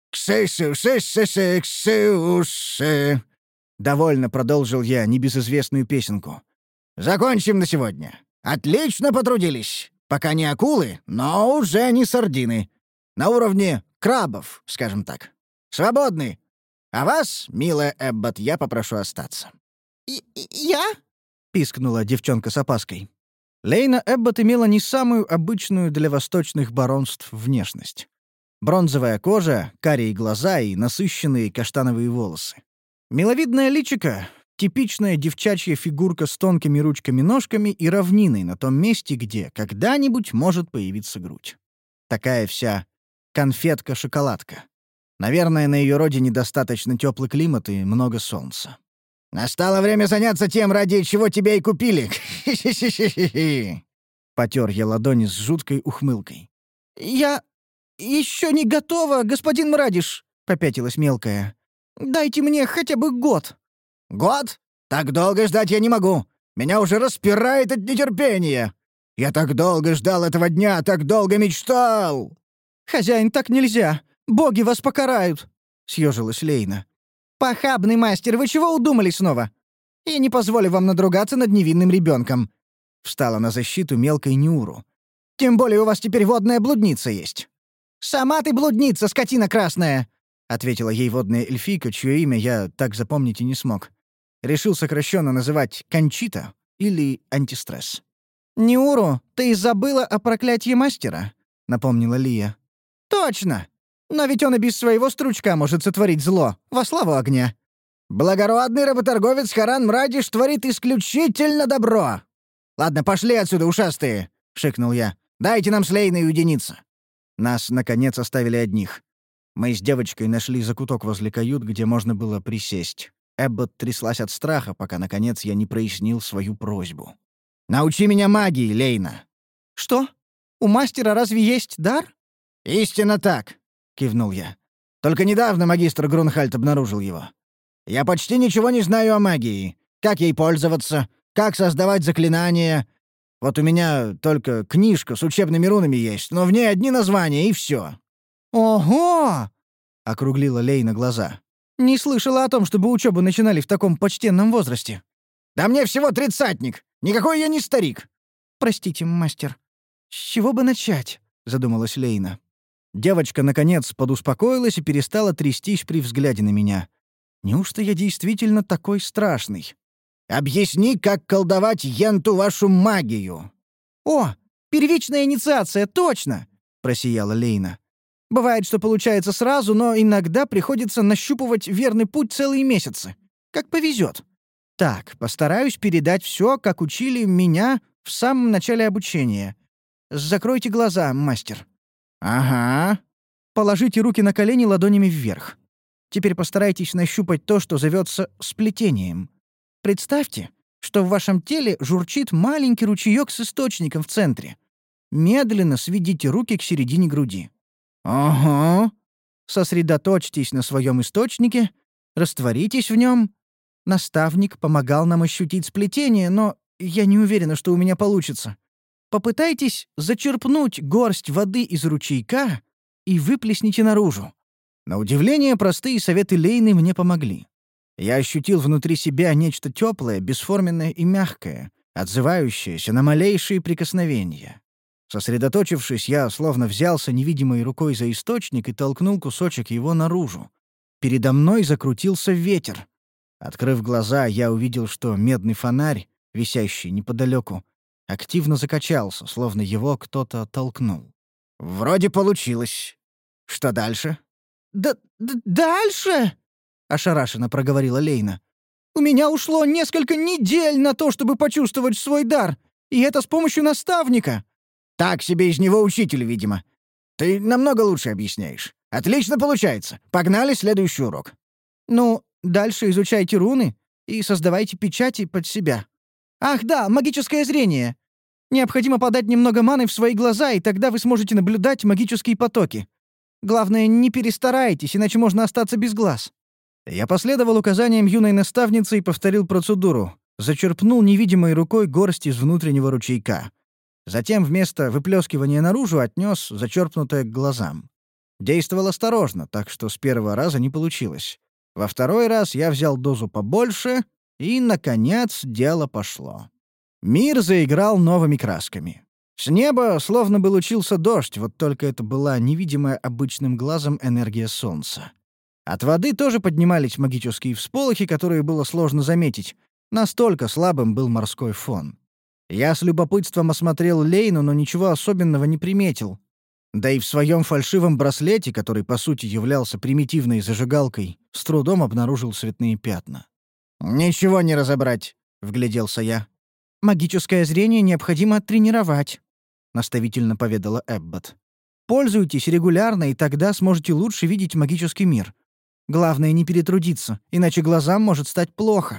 «Ксы-сы-сы-сы-сы-сы!» Довольно продолжил я небезызвестную песенку. «Закончим на сегодня. Отлично потрудились. Пока не акулы, но уже не сардины. На уровне крабов, скажем так. Свободны. А вас, милая Эббот, я попрошу остаться». «Я?» — пискнула девчонка с опаской. Лейна Эббот имела не самую обычную для восточных баронств внешность. Бронзовая кожа, карие глаза и насыщенные каштановые волосы. Миловидное личико — типичная девчачья фигурка с тонкими ручками-ножками и равниной на том месте, где когда-нибудь может появиться грудь. Такая вся конфетка-шоколадка. Наверное, на ее родине достаточно теплый климат и много солнца. «Настало время заняться тем, ради чего тебя и купили. Потер я ладони с жуткой ухмылкой. «Я еще не готова, господин Мрадиш», — попятилась мелкая. «Дайте мне хотя бы год». «Год? Так долго ждать я не могу. Меня уже распирает от нетерпения. Я так долго ждал этого дня, так долго мечтал!» «Хозяин, так нельзя! Боги вас покарают!» — съежилась Лейна. «Похабный мастер, вы чего удумали снова? Я не позволю вам надругаться над невинным ребенком», — встала на защиту мелкой Нюру. «Тем более у вас теперь водная блудница есть». «Сама ты блудница, скотина красная!» — ответила ей водная эльфийка, чье имя я так запомнить и не смог. Решил сокращенно называть Кончита или Антистресс. «Нюру, ты забыла о проклятии мастера?» — напомнила Лия. «Точно! Но ведь он и без своего стручка может сотворить зло, во славу огня. Благородный работорговец Харан Мрадиш творит исключительно добро. Ладно, пошли отсюда, ушастые!» — шикнул я. «Дайте нам с Лейной уединиться». Нас, наконец, оставили одних. Мы с девочкой нашли закуток возле кают, где можно было присесть. Эббот тряслась от страха, пока, наконец, я не прояснил свою просьбу. «Научи меня магии, Лейна». «Что? У мастера разве есть дар?» «Истинно так», — кивнул я. «Только недавно магистр Грунхальд обнаружил его. Я почти ничего не знаю о магии. Как ей пользоваться, как создавать заклинания. Вот у меня только книжка с учебными рунами есть, но в ней одни названия, и все». «Ого!» — округлила Лейна глаза. «Не слышала о том, чтобы учебу начинали в таком почтенном возрасте». «Да мне всего тридцатник! Никакой я не старик!» «Простите, мастер. С чего бы начать?» — задумалась Лейна. Девочка, наконец, подуспокоилась и перестала трястись при взгляде на меня. Неужто я действительно такой страшный? «Объясни, как колдовать енту вашу магию!» «О, первичная инициация, точно!» — просияла Лейна. «Бывает, что получается сразу, но иногда приходится нащупывать верный путь целые месяцы. Как повезет. Так, постараюсь передать все, как учили меня в самом начале обучения. Закройте глаза, мастер». «Ага». Положите руки на колени ладонями вверх. Теперь постарайтесь нащупать то, что зовется сплетением. Представьте, что в вашем теле журчит маленький ручеёк с источником в центре. Медленно сведите руки к середине груди. «Ага». Сосредоточьтесь на своем источнике, растворитесь в нем. Наставник помогал нам ощутить сплетение, но я не уверена, что у меня получится. Попытайтесь зачерпнуть горсть воды из ручейка и выплесните наружу. На удивление, простые советы Лейны мне помогли. Я ощутил внутри себя нечто теплое, бесформенное и мягкое, отзывающееся на малейшие прикосновения. Сосредоточившись, я словно взялся невидимой рукой за источник и толкнул кусочек его наружу. Передо мной закрутился ветер. Открыв глаза, я увидел, что медный фонарь, висящий неподалеку, активно закачался, словно его кто-то толкнул. «Вроде получилось. Что дальше?» «Дальше?» — ошарашенно проговорила Лейна. «У меня ушло несколько недель на то, чтобы почувствовать свой дар, и это с помощью наставника». «Так себе из него учитель, видимо. Ты намного лучше объясняешь. Отлично получается. Погнали следующий урок». «Ну, дальше изучайте руны и создавайте печати под себя. Ах да, магическое зрение. Необходимо подать немного маны в свои глаза, и тогда вы сможете наблюдать магические потоки. Главное, не перестарайтесь, иначе можно остаться без глаз». Я последовал указаниям юной наставницы и повторил процедуру. Зачерпнул невидимой рукой горсть из внутреннего ручейка. Затем вместо выплескивания наружу отнес зачерпнутое к глазам. Действовал осторожно, так что с первого раза не получилось. Во второй раз я взял дозу побольше, и, наконец, дело пошло. Мир заиграл новыми красками. С неба словно бы лучился дождь, вот только это была невидимая обычным глазом энергия солнца. От воды тоже поднимались магические всполохи, которые было сложно заметить. Настолько слабым был морской фон. Я с любопытством осмотрел Лейну, но ничего особенного не приметил. Да и в своем фальшивом браслете, который по сути являлся примитивной зажигалкой, с трудом обнаружил цветные пятна. «Ничего не разобрать», — вгляделся я. «Магическое зрение необходимо тренировать», — наставительно поведала Эббот. «Пользуйтесь регулярно, и тогда сможете лучше видеть магический мир. Главное, не перетрудиться, иначе глазам может стать плохо».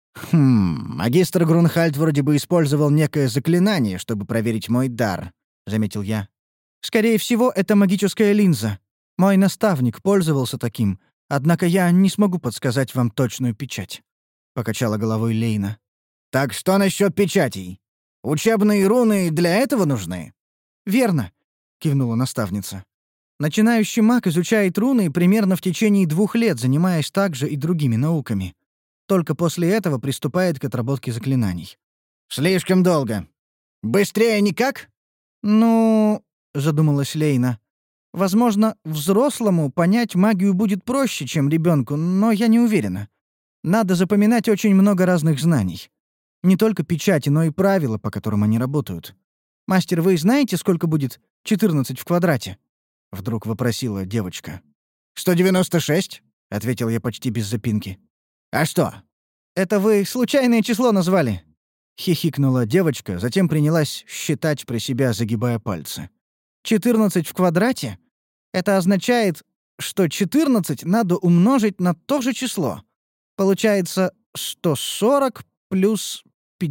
Магистр Грунхальд вроде бы использовал некое заклинание, чтобы проверить мой дар», — заметил я. «Скорее всего, это магическая линза. Мой наставник пользовался таким, однако я не смогу подсказать вам точную печать», — покачала головой Лейна. «Так что насчет печатей? Учебные руны для этого нужны?» «Верно», — кивнула наставница. «Начинающий маг изучает руны примерно в течение 2 лет, занимаясь также и другими науками. Только после этого приступает к отработке заклинаний». «Слишком долго. Быстрее никак?» «Ну...» — задумалась Лейна. «Возможно, взрослому понять магию будет проще, чем ребенку, но я не уверена. Надо запоминать очень много разных знаний. Не только печати, но и правила, по которым они работают. Мастер, вы знаете, сколько будет 14 в квадрате?» — вдруг вопросила девочка. 196, — ответил я почти без запинки. «А что?» «Это вы случайное число назвали?» — хихикнула девочка, затем принялась считать про себя, загибая пальцы. 14 в квадрате? Это означает, что 14 надо умножить на то же число. Получается 140 плюс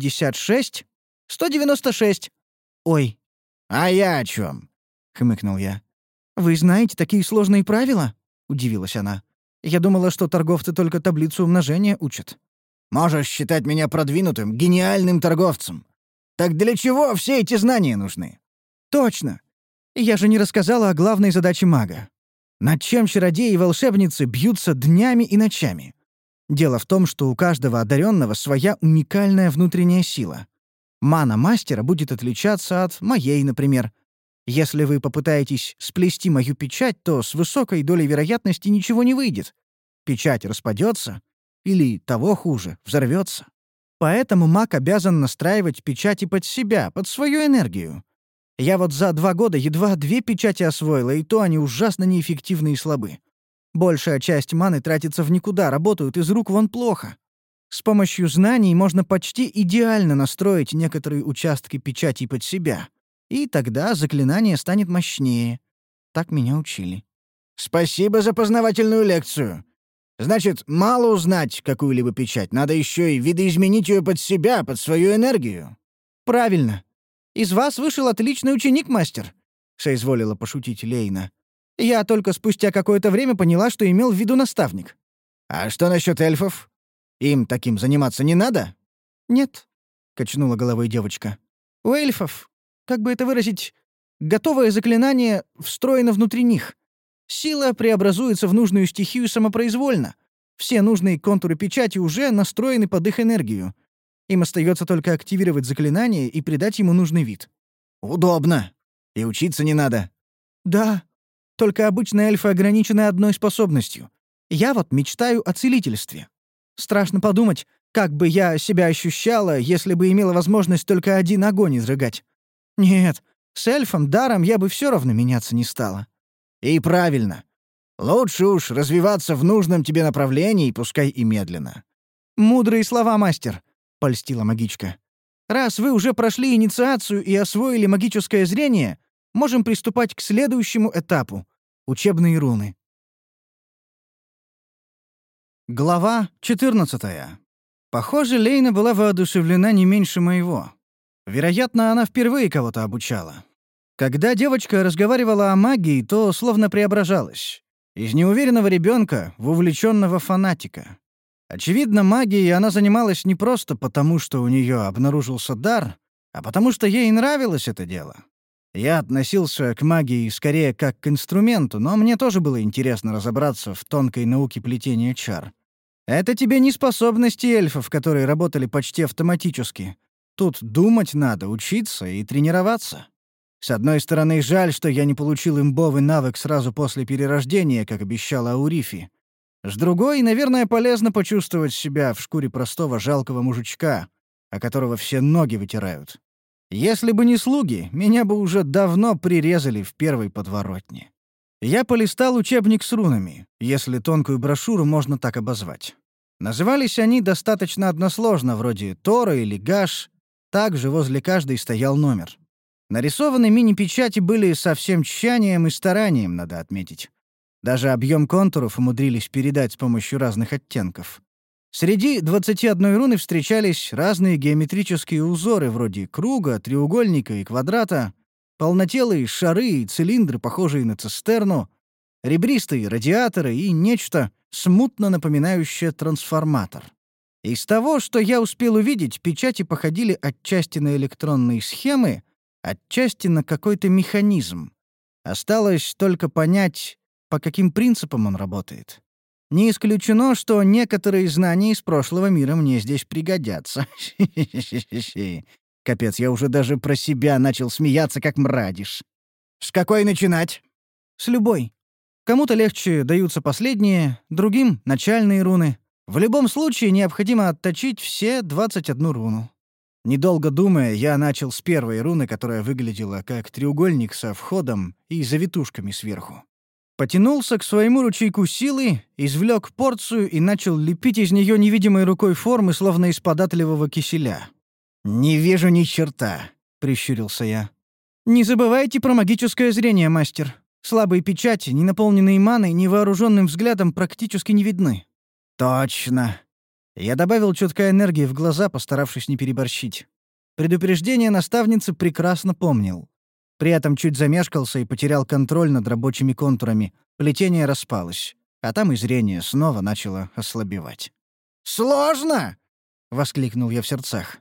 56 — 196. «Ой, «А я о чем? хмыкнул я. «Вы знаете такие сложные правила?» — удивилась она. «Я думала, что торговцы только таблицу умножения учат». Можешь считать меня продвинутым, гениальным торговцем. Так для чего все эти знания нужны?» «Точно! Я же не рассказала о главной задаче мага. Над чем чародеи и волшебницы бьются днями и ночами. Дело в том, что у каждого одаренного своя уникальная внутренняя сила. Мана мастера будет отличаться от моей, например. Если вы попытаетесь сплести мою печать, то с высокой долей вероятности ничего не выйдет. Печать распадется или, того хуже, взорвется. Поэтому маг обязан настраивать печати под себя, под свою энергию. Я вот за 2 года едва 2 печати освоила, и то они ужасно неэффективны и слабы. Большая часть маны тратится в никуда, работают из рук вон плохо. С помощью знаний можно почти идеально настроить некоторые участки печати под себя. И тогда заклинание станет мощнее. Так меня учили. «Спасибо за познавательную лекцию. Значит, мало узнать какую-либо печать, надо еще и видоизменить ее под себя, под свою энергию». «Правильно. Из вас вышел отличный ученик, мастер», — соизволила пошутить Лейна. «Я только спустя какое-то время поняла, что имел в виду наставник». «А что насчет эльфов? Им таким заниматься не надо?» «Нет», — качнула головой девочка. «У эльфов, как бы это выразить, готовое заклинание встроено внутри них. Сила преобразуется в нужную стихию самопроизвольно. Все нужные контуры печати уже настроены под их энергию. Им остается только активировать заклинание и придать ему нужный вид». «Удобно. И учиться не надо». «Да. Только обычно эльфы ограничены одной способностью. Я вот мечтаю о целительстве. Страшно подумать, как бы я себя ощущала, если бы имела возможность только один огонь изрыгать. Нет, с эльфом даром я бы все равно меняться не стала». «И правильно. Лучше уж развиваться в нужном тебе направлении, пускай и медленно». «Мудрые слова, мастер», — польстила магичка. «Раз вы уже прошли инициацию и освоили магическое зрение, можем приступать к следующему этапу — учебные руны». Глава 14. Похоже, Лейна была воодушевлена не меньше моего. Вероятно, она впервые кого-то обучала. Когда девочка разговаривала о магии, то словно преображалась. Из неуверенного ребенка в увлеченного фанатика. Очевидно, магией она занималась не просто потому, что у нее обнаружился дар, а потому что ей нравилось это дело. Я относился к магии скорее как к инструменту, но мне тоже было интересно разобраться в тонкой науке плетения чар. Это тебе не способности эльфов, которые работали почти автоматически. Тут думать надо, учиться и тренироваться. С одной стороны, жаль, что я не получил имбовый навык сразу после перерождения, как обещала Аурифи. С другой, наверное, полезно почувствовать себя в шкуре простого жалкого мужичка, о которого все ноги вытирают. Если бы не слуги, меня бы уже давно прирезали в первой подворотне. Я полистал учебник с рунами, если тонкую брошюру можно так обозвать. Назывались они достаточно односложно, вроде Тора или Гаш. Также возле каждой стоял номер. Нарисованные мини-печати были со всем тщанием и старанием, надо отметить. Даже объем контуров умудрились передать с помощью разных оттенков. Среди 21 руны встречались разные геометрические узоры вроде круга, треугольника и квадрата, полнотелые шары и цилиндры, похожие на цистерну, ребристые радиаторы и нечто, смутно напоминающее трансформатор. Из того, что я успел увидеть, печати походили отчасти на электронные схемы, отчасти на какой-то механизм. Осталось только понять, по каким принципам он работает. Не исключено, что некоторые знания из прошлого мира мне здесь пригодятся. Капец, я уже даже про себя начал смеяться, как мрадиш. С какой начинать? С любой. Кому-то легче даются последние, другим — начальные руны. В любом случае необходимо отточить все 21 руну. Недолго думая, я начал с первой руны, которая выглядела как треугольник со входом и завитушками сверху. Потянулся к своему ручейку силы, извлек порцию и начал лепить из нее невидимой рукой формы, словно из податливого киселя. «Не вижу ни черта», — прищурился я. «Не забывайте про магическое зрение, мастер. Слабые печати, не наполненные маной, невооруженным взглядом практически не видны». «Точно». Я добавил чёткой энергии в глаза, постаравшись не переборщить. Предупреждение наставницы прекрасно помнил. При этом чуть замешкался и потерял контроль над рабочими контурами. Плетение распалось, а там и зрение снова начало ослабевать. «Сложно!» — воскликнул я в сердцах.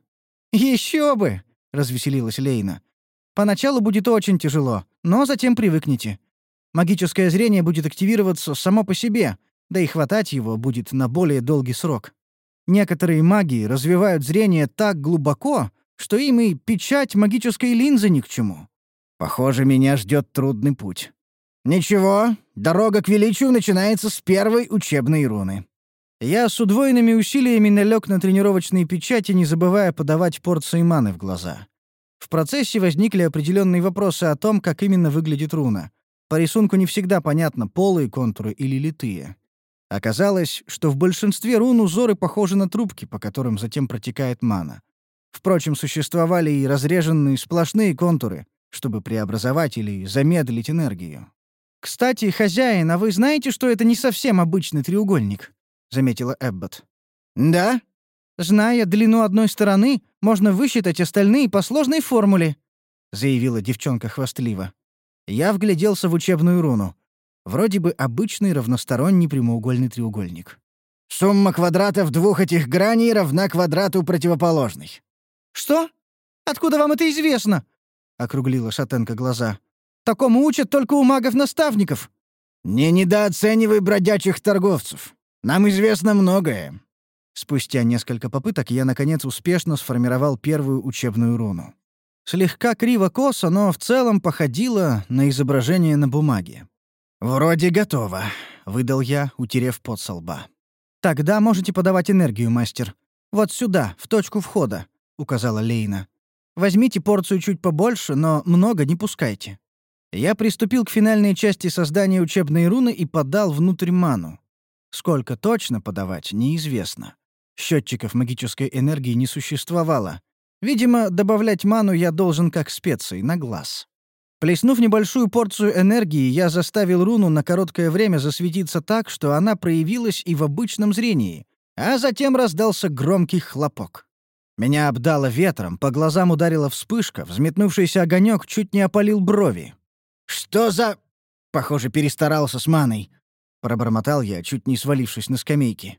«Еще бы!» — развеселилась Лейна. «Поначалу будет очень тяжело, но затем привыкнете. Магическое зрение будет активироваться само по себе, да и хватать его будет на более долгий срок. Некоторые маги развивают зрение так глубоко, что им и печать магической линзы ни к чему. Похоже, меня ждет трудный путь. Ничего, дорога к величию начинается с первой учебной руны». Я с удвоенными усилиями налег на тренировочные печати, не забывая подавать порции маны в глаза. В процессе возникли определенные вопросы о том, как именно выглядит руна. По рисунку не всегда понятно, полые контуры или литые. Оказалось, что в большинстве рун узоры похожи на трубки, по которым затем протекает мана. Впрочем, существовали и разреженные сплошные контуры, чтобы преобразовать или замедлить энергию. «Кстати, хозяин, а вы знаете, что это не совсем обычный треугольник?» — заметила Эббот. «Да?» «Зная длину одной стороны, можно высчитать остальные по сложной формуле», — заявила девчонка хвастливо. Я вгляделся в учебную руну. Вроде бы обычный равносторонний прямоугольный треугольник. «Сумма квадратов двух этих граней равна квадрату противоположной». «Что? Откуда вам это известно?» — округлила шатенка глаза. «Такому учат только у магов-наставников». «Не недооценивай бродячих торговцев. Нам известно многое». Спустя несколько попыток я, наконец, успешно сформировал первую учебную руну. Слегка криво-косо, но в целом походило на изображение на бумаге. «Вроде готово», — выдал я, утерев пот со лба. «Тогда можете подавать энергию, мастер. Вот сюда, в точку входа», — указала Лейна. «Возьмите порцию чуть побольше, но много не пускайте». Я приступил к финальной части создания учебной руны и подал внутрь ману. Сколько точно подавать, неизвестно. Счетчиков магической энергии не существовало. Видимо, добавлять ману я должен как специи, на глаз. Плеснув небольшую порцию энергии, я заставил руну на короткое время засветиться так, что она проявилась и в обычном зрении, а затем раздался громкий хлопок. Меня обдало ветром, по глазам ударила вспышка, взметнувшийся огонек чуть не опалил брови. «Что за...» «Похоже, перестарался с маной», — пробормотал я, чуть не свалившись на скамейке.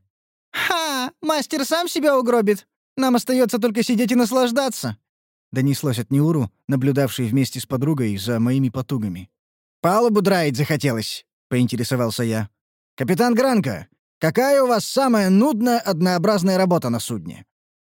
«Ха! Мастер сам себя угробит! Нам остается только сидеть и наслаждаться!» — донеслось от Неуру, наблюдавшей вместе с подругой за моими потугами. «Палубу драить захотелось», — поинтересовался я. «Капитан Гранко, какая у вас самая нудная, однообразная работа на судне?»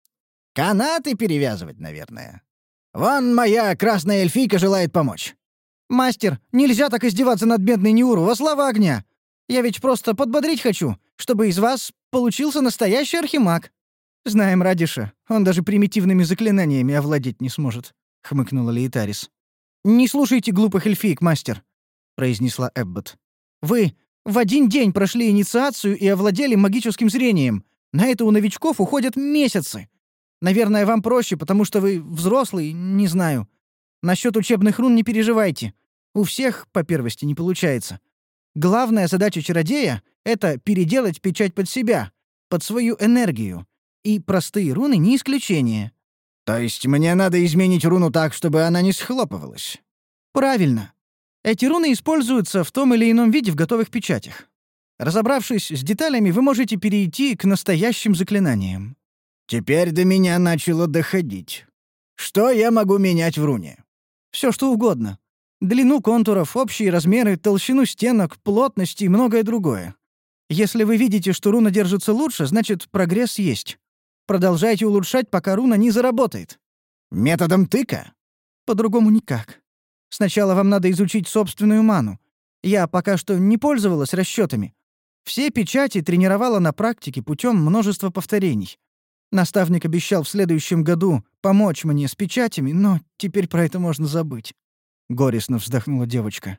«Канаты перевязывать, наверное. Вон моя красная эльфийка желает помочь». «Мастер, нельзя так издеваться над бедной Неуру, во слава огня! Я ведь просто подбодрить хочу, чтобы из вас получился настоящий архимаг. Знаем Радиша, он даже примитивными заклинаниями овладеть не сможет». — хмыкнула Лейтарис. «Не слушайте глупых эльфиек, мастер», — произнесла Эббот. «Вы в один день прошли инициацию и овладели магическим зрением. На это у новичков уходят месяцы. Наверное, вам проще, потому что вы взрослый, не знаю. Насчет учебных рун не переживайте. У всех, по первости, не получается. Главная задача чародея — это переделать печать под себя, под свою энергию. И простые руны не исключение». «То есть мне надо изменить руну так, чтобы она не схлопывалась?» «Правильно. Эти руны используются в том или ином виде в готовых печатях. Разобравшись с деталями, вы можете перейти к настоящим заклинаниям». Теперь до меня начало доходить. Что я могу менять в руне? Все что угодно. Длину контуров, общие размеры, толщину стенок, плотность и многое другое. Если вы видите, что руна держится лучше, значит, прогресс есть. Продолжайте улучшать, пока руна не заработает. Методом тыка? По-другому никак. Сначала вам надо изучить собственную ману. Я пока что не пользовалась расчетами. Все печати тренировала на практике путем множества повторений. Наставник обещал в следующем году помочь мне с печатями, но теперь про это можно забыть. Горестно вздохнула девочка.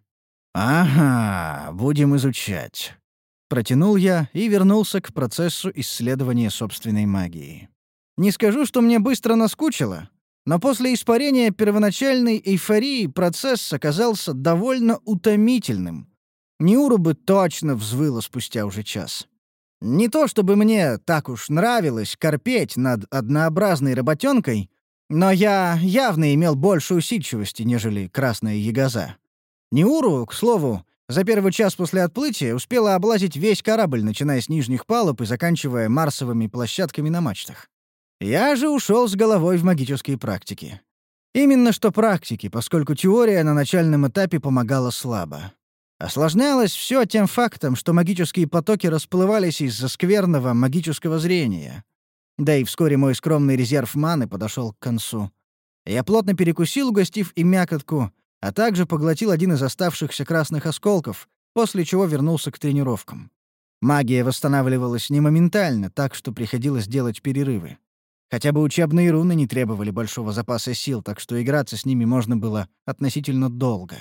«Ага, будем изучать». Протянул я и вернулся к процессу исследования собственной магии. Не скажу, что мне быстро наскучило, но после испарения первоначальной эйфории процесс оказался довольно утомительным. Неуру бы точно взвыла спустя уже час. Не то чтобы мне так уж нравилось корпеть над однообразной работенкой, но я явно имел больше усидчивости, нежели красная ягоза. Неуру, к слову, за первый час после отплытия успела облазить весь корабль, начиная с нижних палуб и заканчивая марсовыми площадками на мачтах. Я же ушел с головой в магические практики. Именно что практики, поскольку теория на начальном этапе помогала слабо. Осложнялось все тем фактом, что магические потоки расплывались из-за скверного магического зрения. Да и вскоре мой скромный резерв маны подошел к концу. Я плотно перекусил, угостив и мякотку, а также поглотил один из оставшихся красных осколков, после чего вернулся к тренировкам. Магия восстанавливалась не моментально, так что приходилось делать перерывы. Хотя бы учебные руны не требовали большого запаса сил, так что играться с ними можно было относительно долго.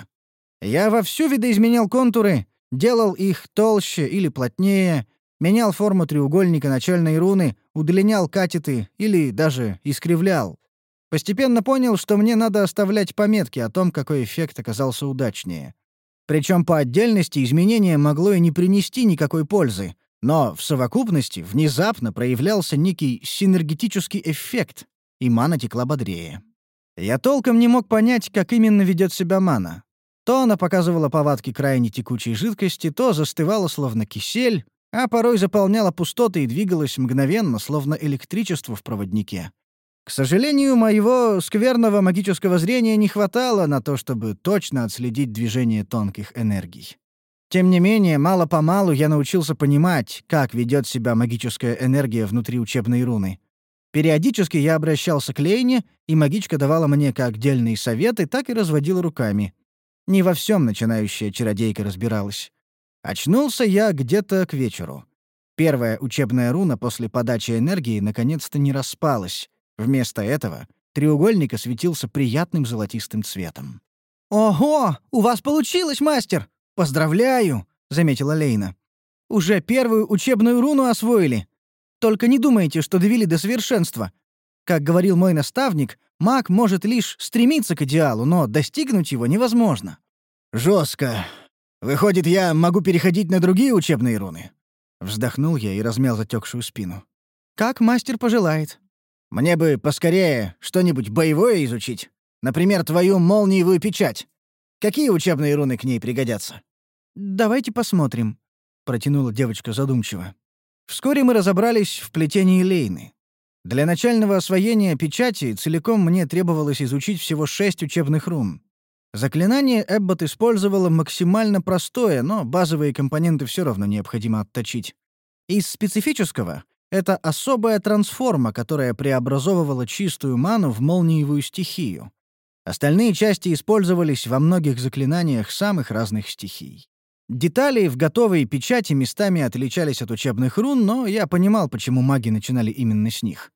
Я вовсю видоизменял контуры, делал их толще или плотнее, менял форму треугольника начальной руны, удлинял катеты или даже искривлял. Постепенно понял, что мне надо оставлять пометки о том, какой эффект оказался удачнее. Причем по отдельности изменение могло и не принести никакой пользы, но в совокупности внезапно проявлялся некий синергетический эффект, и мана текла бодрее. Я толком не мог понять, как именно ведет себя мана. То она показывала повадки крайне текучей жидкости, то застывала, словно кисель, а порой заполняла пустоты и двигалась мгновенно, словно электричество в проводнике. К сожалению, моего скверного магического зрения не хватало на то, чтобы точно отследить движение тонких энергий. Тем не менее, мало-помалу я научился понимать, как ведет себя магическая энергия внутри учебной руны. Периодически я обращался к Лейне, и магичка давала мне как дельные советы, так и разводила руками. Не во всем начинающая чародейка разбиралась. Очнулся я где-то к вечеру. Первая учебная руна после подачи энергии наконец-то не распалась. Вместо этого треугольник осветился приятным золотистым цветом. «Ого! У вас получилось, мастер! Поздравляю!» — заметила Лейна. «Уже первую учебную руну освоили. Только не думайте, что довели до совершенства. Как говорил мой наставник, маг может лишь стремиться к идеалу, но достигнуть его невозможно». «Жестко. Выходит, я могу переходить на другие учебные руны?» Вздохнул я и размял затекшую спину. «Как мастер пожелает». «Мне бы поскорее что-нибудь боевое изучить. Например, твою молниевую печать. Какие учебные руны к ней пригодятся?» «Давайте посмотрим», — протянула девочка задумчиво. Вскоре мы разобрались в плетении Лейны. Для начального освоения печати целиком мне требовалось изучить всего 6 учебных рун. Заклинание Эббот использовала максимально простое, но базовые компоненты все равно необходимо отточить. Из специфического — это особая трансформа, которая преобразовывала чистую ману в молниевую стихию. Остальные части использовались во многих заклинаниях самых разных стихий. Детали в готовой печати местами отличались от учебных рун, но я понимал, почему маги начинали именно с них.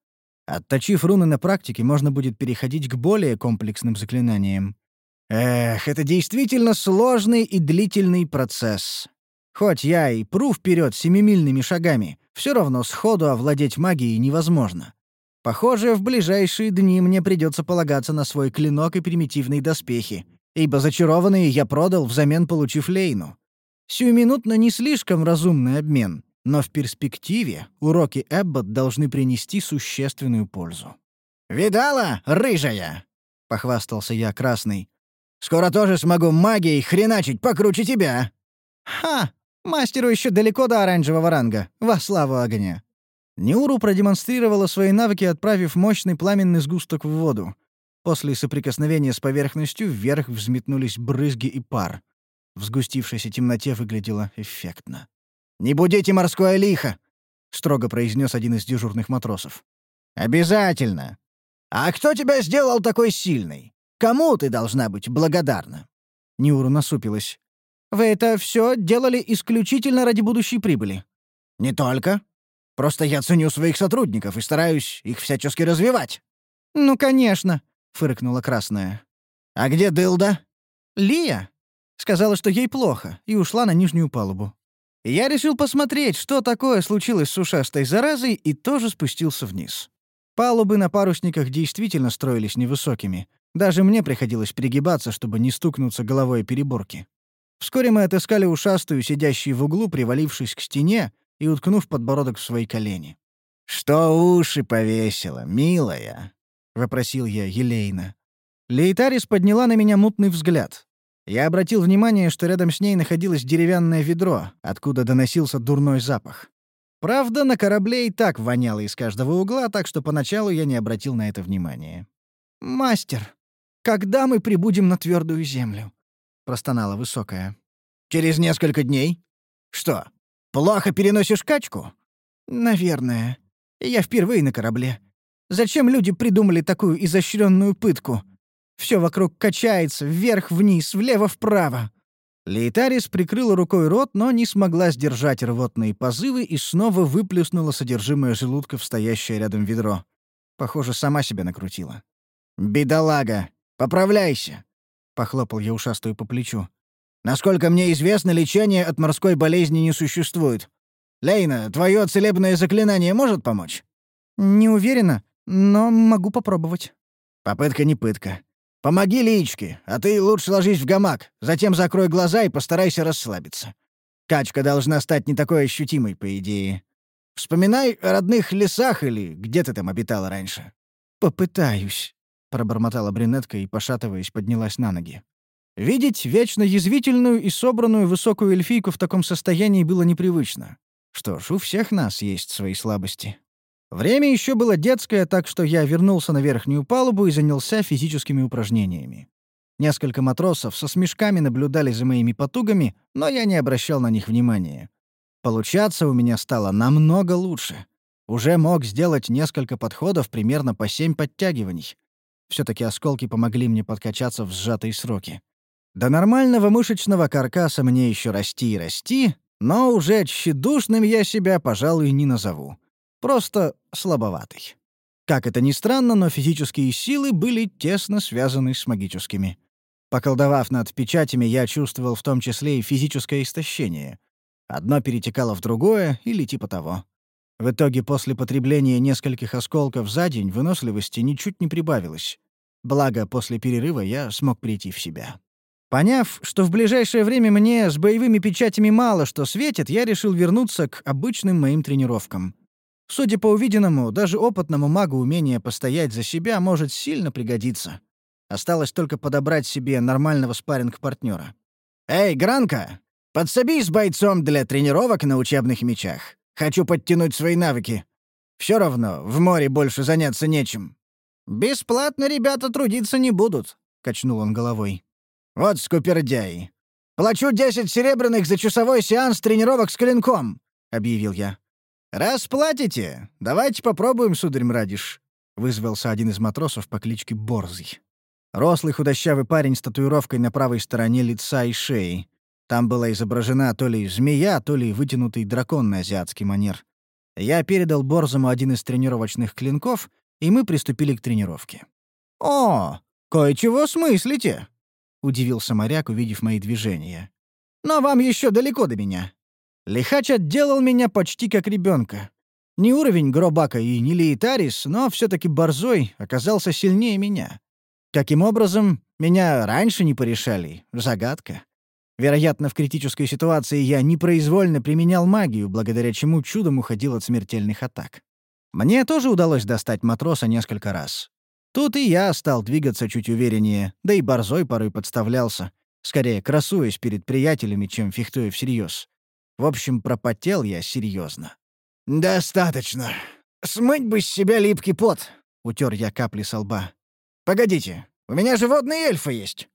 Отточив руны на практике, можно будет переходить к более комплексным заклинаниям. Эх, это действительно сложный и длительный процесс. Хоть я и пру вперед семимильными шагами, все равно сходу овладеть магией невозможно. Похоже, в ближайшие дни мне придется полагаться на свой клинок и примитивные доспехи, ибо зачарованные я продал, взамен получив Лейну. Сиюминутно не слишком разумный обмен, но в перспективе уроки Эббот должны принести существенную пользу. «Видала, рыжая?» — похвастался я, красный. «Скоро тоже смогу магией хреначить покруче тебя». «Ха! Мастеру еще далеко до оранжевого ранга, во славу огня». Неуру продемонстрировала свои навыки, отправив мощный пламенный сгусток в воду. После соприкосновения с поверхностью вверх взметнулись брызги и пар. В сгустившейся темноте выглядело эффектно. «Не будите морское лихо!» — строго произнес один из дежурных матросов. «Обязательно! А кто тебя сделал такой сильной? Кому ты должна быть благодарна?» Неуру насупилась. «Вы это все делали исключительно ради будущей прибыли?» «Не только. Просто я ценю своих сотрудников и стараюсь их всячески развивать». «Ну, конечно», — фыркнула Красная. «А где Дылда?» «Лия?» Сказала, что ей плохо, и ушла на нижнюю палубу. Я решил посмотреть, что такое случилось с ушастой заразой, и тоже спустился вниз. Палубы на парусниках действительно строились невысокими. Даже мне приходилось перегибаться, чтобы не стукнуться головой о переборки. Вскоре мы отыскали ушастую, сидящую в углу, привалившись к стене и уткнув подбородок в свои колени. «Что уши повесила, милая?» — вопросил я елейно. Лейтарис подняла на меня мутный взгляд. Я обратил внимание, что рядом с ней находилось деревянное ведро, откуда доносился дурной запах. Правда, на корабле и так воняло из каждого угла, так что поначалу я не обратил на это внимания. «Мастер, когда мы прибудем на твердую землю?» — простонала высокая. «Через несколько дней. Что, плохо переносишь качку?» «Наверное. Я впервые на корабле. Зачем люди придумали такую изощренную пытку? Все вокруг качается, вверх-вниз, влево-вправо». Лейтарис прикрыла рукой рот, но не смогла сдержать рвотные позывы и снова выплюснула содержимое желудка в стоящее рядом ведро. Похоже, сама себя накрутила. «Бедолага, поправляйся!» — похлопал я ушастую по плечу. «Насколько мне известно, лечения от морской болезни не существует. Лейна, твое целебное заклинание может помочь?» «Не уверена, но могу попробовать». «Попытка не пытка. Помоги Личке, а ты лучше ложись в гамак, затем закрой глаза и постарайся расслабиться. Качка должна стать не такой ощутимой, по идее. Вспоминай о родных лесах или где ты там обитала раньше». «Попытаюсь», — пробормотала брюнетка и, пошатываясь, поднялась на ноги. Видеть вечно язвительную и собранную высокую эльфийку в таком состоянии было непривычно. Что ж, у всех нас есть свои слабости. Время еще было детское, так что я вернулся на верхнюю палубу и занялся физическими упражнениями. Несколько матросов со смешками наблюдали за моими потугами, но я не обращал на них внимания. Получаться у меня стало намного лучше. Уже мог сделать несколько подходов примерно по 7 подтягиваний. Все-таки осколки помогли мне подкачаться в сжатые сроки. До нормального мышечного каркаса мне еще расти и расти, но уже тщедушным я себя, пожалуй, не назову. Просто слабоватый. Как это ни странно, но физические силы были тесно связаны с магическими. Поколдовав над печатями, я чувствовал в том числе и физическое истощение. Одно перетекало в другое или типа того. В итоге после потребления нескольких осколков за день выносливости ничуть не прибавилось. Благо, после перерыва я смог прийти в себя. Поняв, что в ближайшее время мне с боевыми печатями мало что светит, я решил вернуться к обычным моим тренировкам. Судя по увиденному, даже опытному магу умение постоять за себя может сильно пригодиться. Осталось только подобрать себе нормального спарринг-партнера. «Эй, Гранка, подсоби с бойцом для тренировок на учебных мечах. Хочу подтянуть свои навыки. Все равно в море больше заняться нечем». «Бесплатно ребята трудиться не будут», — качнул он головой. «Вот скупердяи. Плачу 10 серебряных за часовой сеанс тренировок с клинком», — объявил я. «Раз платите, давайте попробуем, сударь Мрадиш», — вызвался один из матросов по кличке Борзый. Рослый худощавый парень с татуировкой на правой стороне лица и шеи. Там была изображена то ли змея, то ли вытянутый дракон на азиатский манер. Я передал Борзому один из тренировочных клинков, и мы приступили к тренировке. «О, кое-чего смыслите!» — удивился моряк, увидев мои движения. «Но вам еще далеко до меня». Лихач отделал меня почти как ребенка. Не уровень Гробака и не Лейтарис, но все-таки Борзой оказался сильнее меня. Каким образом, меня раньше не порешали — загадка. Вероятно, в критической ситуации я непроизвольно применял магию, благодаря чему чудом уходил от смертельных атак. Мне тоже удалось достать матроса несколько раз. Тут и я стал двигаться чуть увереннее, да и Борзой порой подставлялся, скорее красуясь перед приятелями, чем фехтуя всерьез. В общем, пропотел я серьезно. «Достаточно. Смыть бы с себя липкий пот», — утер я капли со лба. «Погодите, у меня же водные эльфы есть».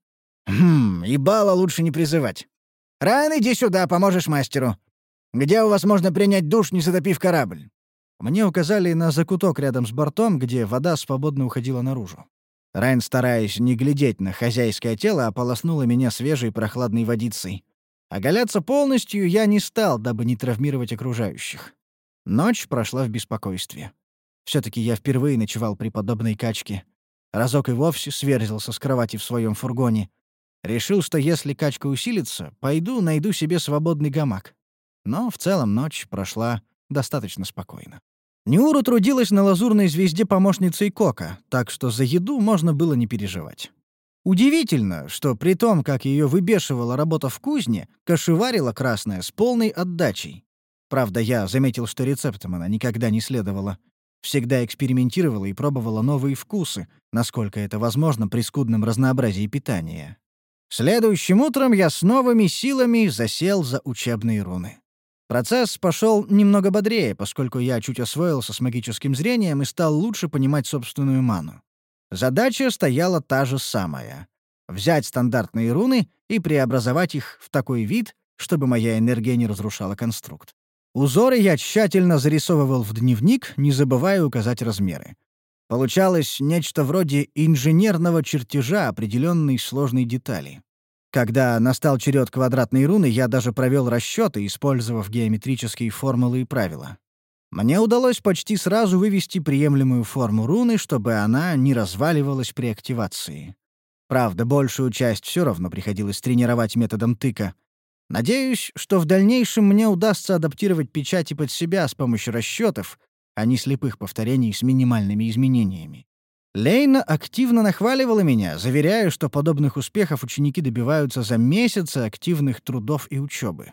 И Бала лучше не призывать. «Райан, иди сюда, поможешь мастеру. Где у вас можно принять душ, не затопив корабль?» Мне указали на закуток рядом с бортом, где вода свободно уходила наружу. Райн, стараясь не глядеть на хозяйское тело, ополоснула меня свежей прохладной водицей. Оголяться полностью я не стал, дабы не травмировать окружающих. Ночь прошла в беспокойстве. Все-таки я впервые ночевал при подобной качке. Разок и вовсе сверзился с кровати в своем фургоне. Решил, что если качка усилится, пойду найду себе свободный гамак. Но в целом ночь прошла достаточно спокойно. Нюру трудилась на лазурной звезде помощницей Кока, так что за еду можно было не переживать. Удивительно, что при том, как ее выбешивала работа в кузне, кашеварила красная с полной отдачей. Правда, я заметил, что рецептам она никогда не следовала. Всегда экспериментировала и пробовала новые вкусы, насколько это возможно при скудном разнообразии питания. Следующим утром я с новыми силами засел за учебные руны. Процесс пошел немного бодрее, поскольку я чуть освоился с магическим зрением и стал лучше понимать собственную ману. Задача стояла та же самая — взять стандартные руны и преобразовать их в такой вид, чтобы моя энергия не разрушала конструкт. Узоры я тщательно зарисовывал в дневник, не забывая указать размеры. Получалось нечто вроде инженерного чертежа определенной сложной детали. Когда настал черед квадратной руны, я даже провел расчеты, использовав геометрические формулы и правила. Мне удалось почти сразу вывести приемлемую форму руны, чтобы она не разваливалась при активации. Правда, большую часть все равно приходилось тренировать методом тыка. Надеюсь, что в дальнейшем мне удастся адаптировать печати под себя с помощью расчетов, а не слепых повторений с минимальными изменениями. Лейна активно нахваливала меня, заверяя, что подобных успехов ученики добиваются за месяцы активных трудов и учебы.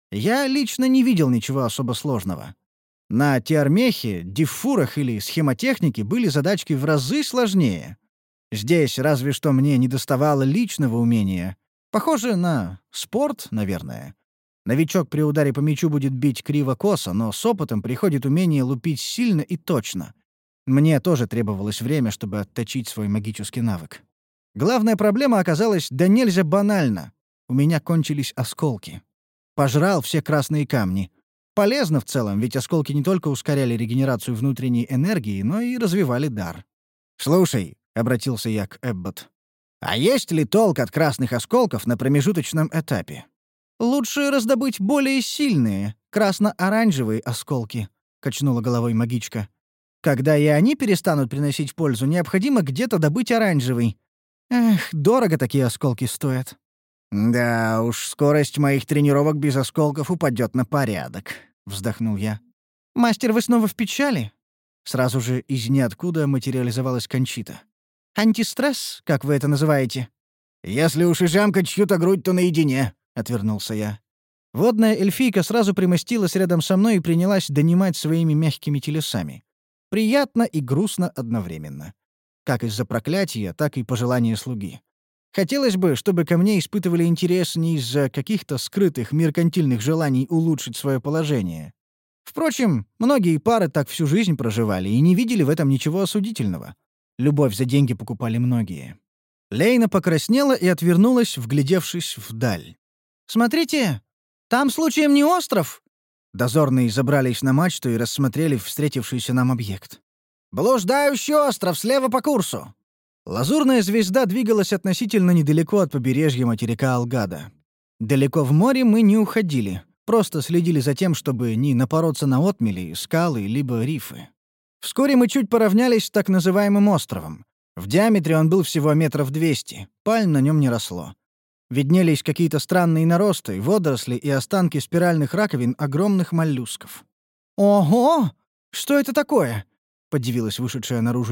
Я лично не видел ничего особо сложного. На Теармехе, Диффурах или схемотехнике были задачки в разы сложнее. Здесь разве что мне недоставало личного умения. Похоже на спорт, наверное. Новичок при ударе по мячу будет бить криво-косо, но с опытом приходит умение лупить сильно и точно. Мне тоже требовалось время, чтобы отточить свой магический навык. Главная проблема оказалась да нельзя банально. У меня кончились осколки. Пожрал все красные камни. Полезно в целом, ведь осколки не только ускоряли регенерацию внутренней энергии, но и развивали дар. «Слушай», — обратился я к Эббот, — «а есть ли толк от красных осколков на промежуточном этапе?» «Лучше раздобыть более сильные, красно-оранжевые осколки», — качнула головой магичка. «Когда и они перестанут приносить пользу, необходимо где-то добыть оранжевый. Эх, дорого такие осколки стоят». «Да уж, скорость моих тренировок без осколков упадет на порядок», — вздохнул я. «Мастер, вы снова в печали?» Сразу же из ниоткуда материализовалась Кончита. «Антистресс, как вы это называете?» «Если уж и жамкать чью-то грудь, то наедине», — отвернулся я. Водная эльфийка сразу примостилась рядом со мной и принялась донимать своими мягкими телесами. Приятно и грустно одновременно. Как из-за проклятия, так и пожелания слуги. Хотелось бы, чтобы ко мне испытывали интерес не из-за каких-то скрытых меркантильных желаний улучшить свое положение. Впрочем, многие пары так всю жизнь проживали и не видели в этом ничего осудительного. Любовь за деньги покупали многие. Лейна покраснела и отвернулась, вглядевшись вдаль. «Смотрите, там случаем не остров?» Дозорные забрались на мачту и рассмотрели встретившийся нам объект. «Блуждающий остров, слева по курсу!» Лазурная звезда двигалась относительно недалеко от побережья материка Алгада. Далеко в море мы не уходили, просто следили за тем, чтобы не напороться на отмели, скалы либо рифы. Вскоре мы чуть поравнялись с так называемым островом. В диаметре он был всего 200 метров, пальм на нем не росло. Виднелись какие-то странные наросты, водоросли и останки спиральных раковин огромных моллюсков. «Ого! Что это такое?» — подивилась вышедшая наружу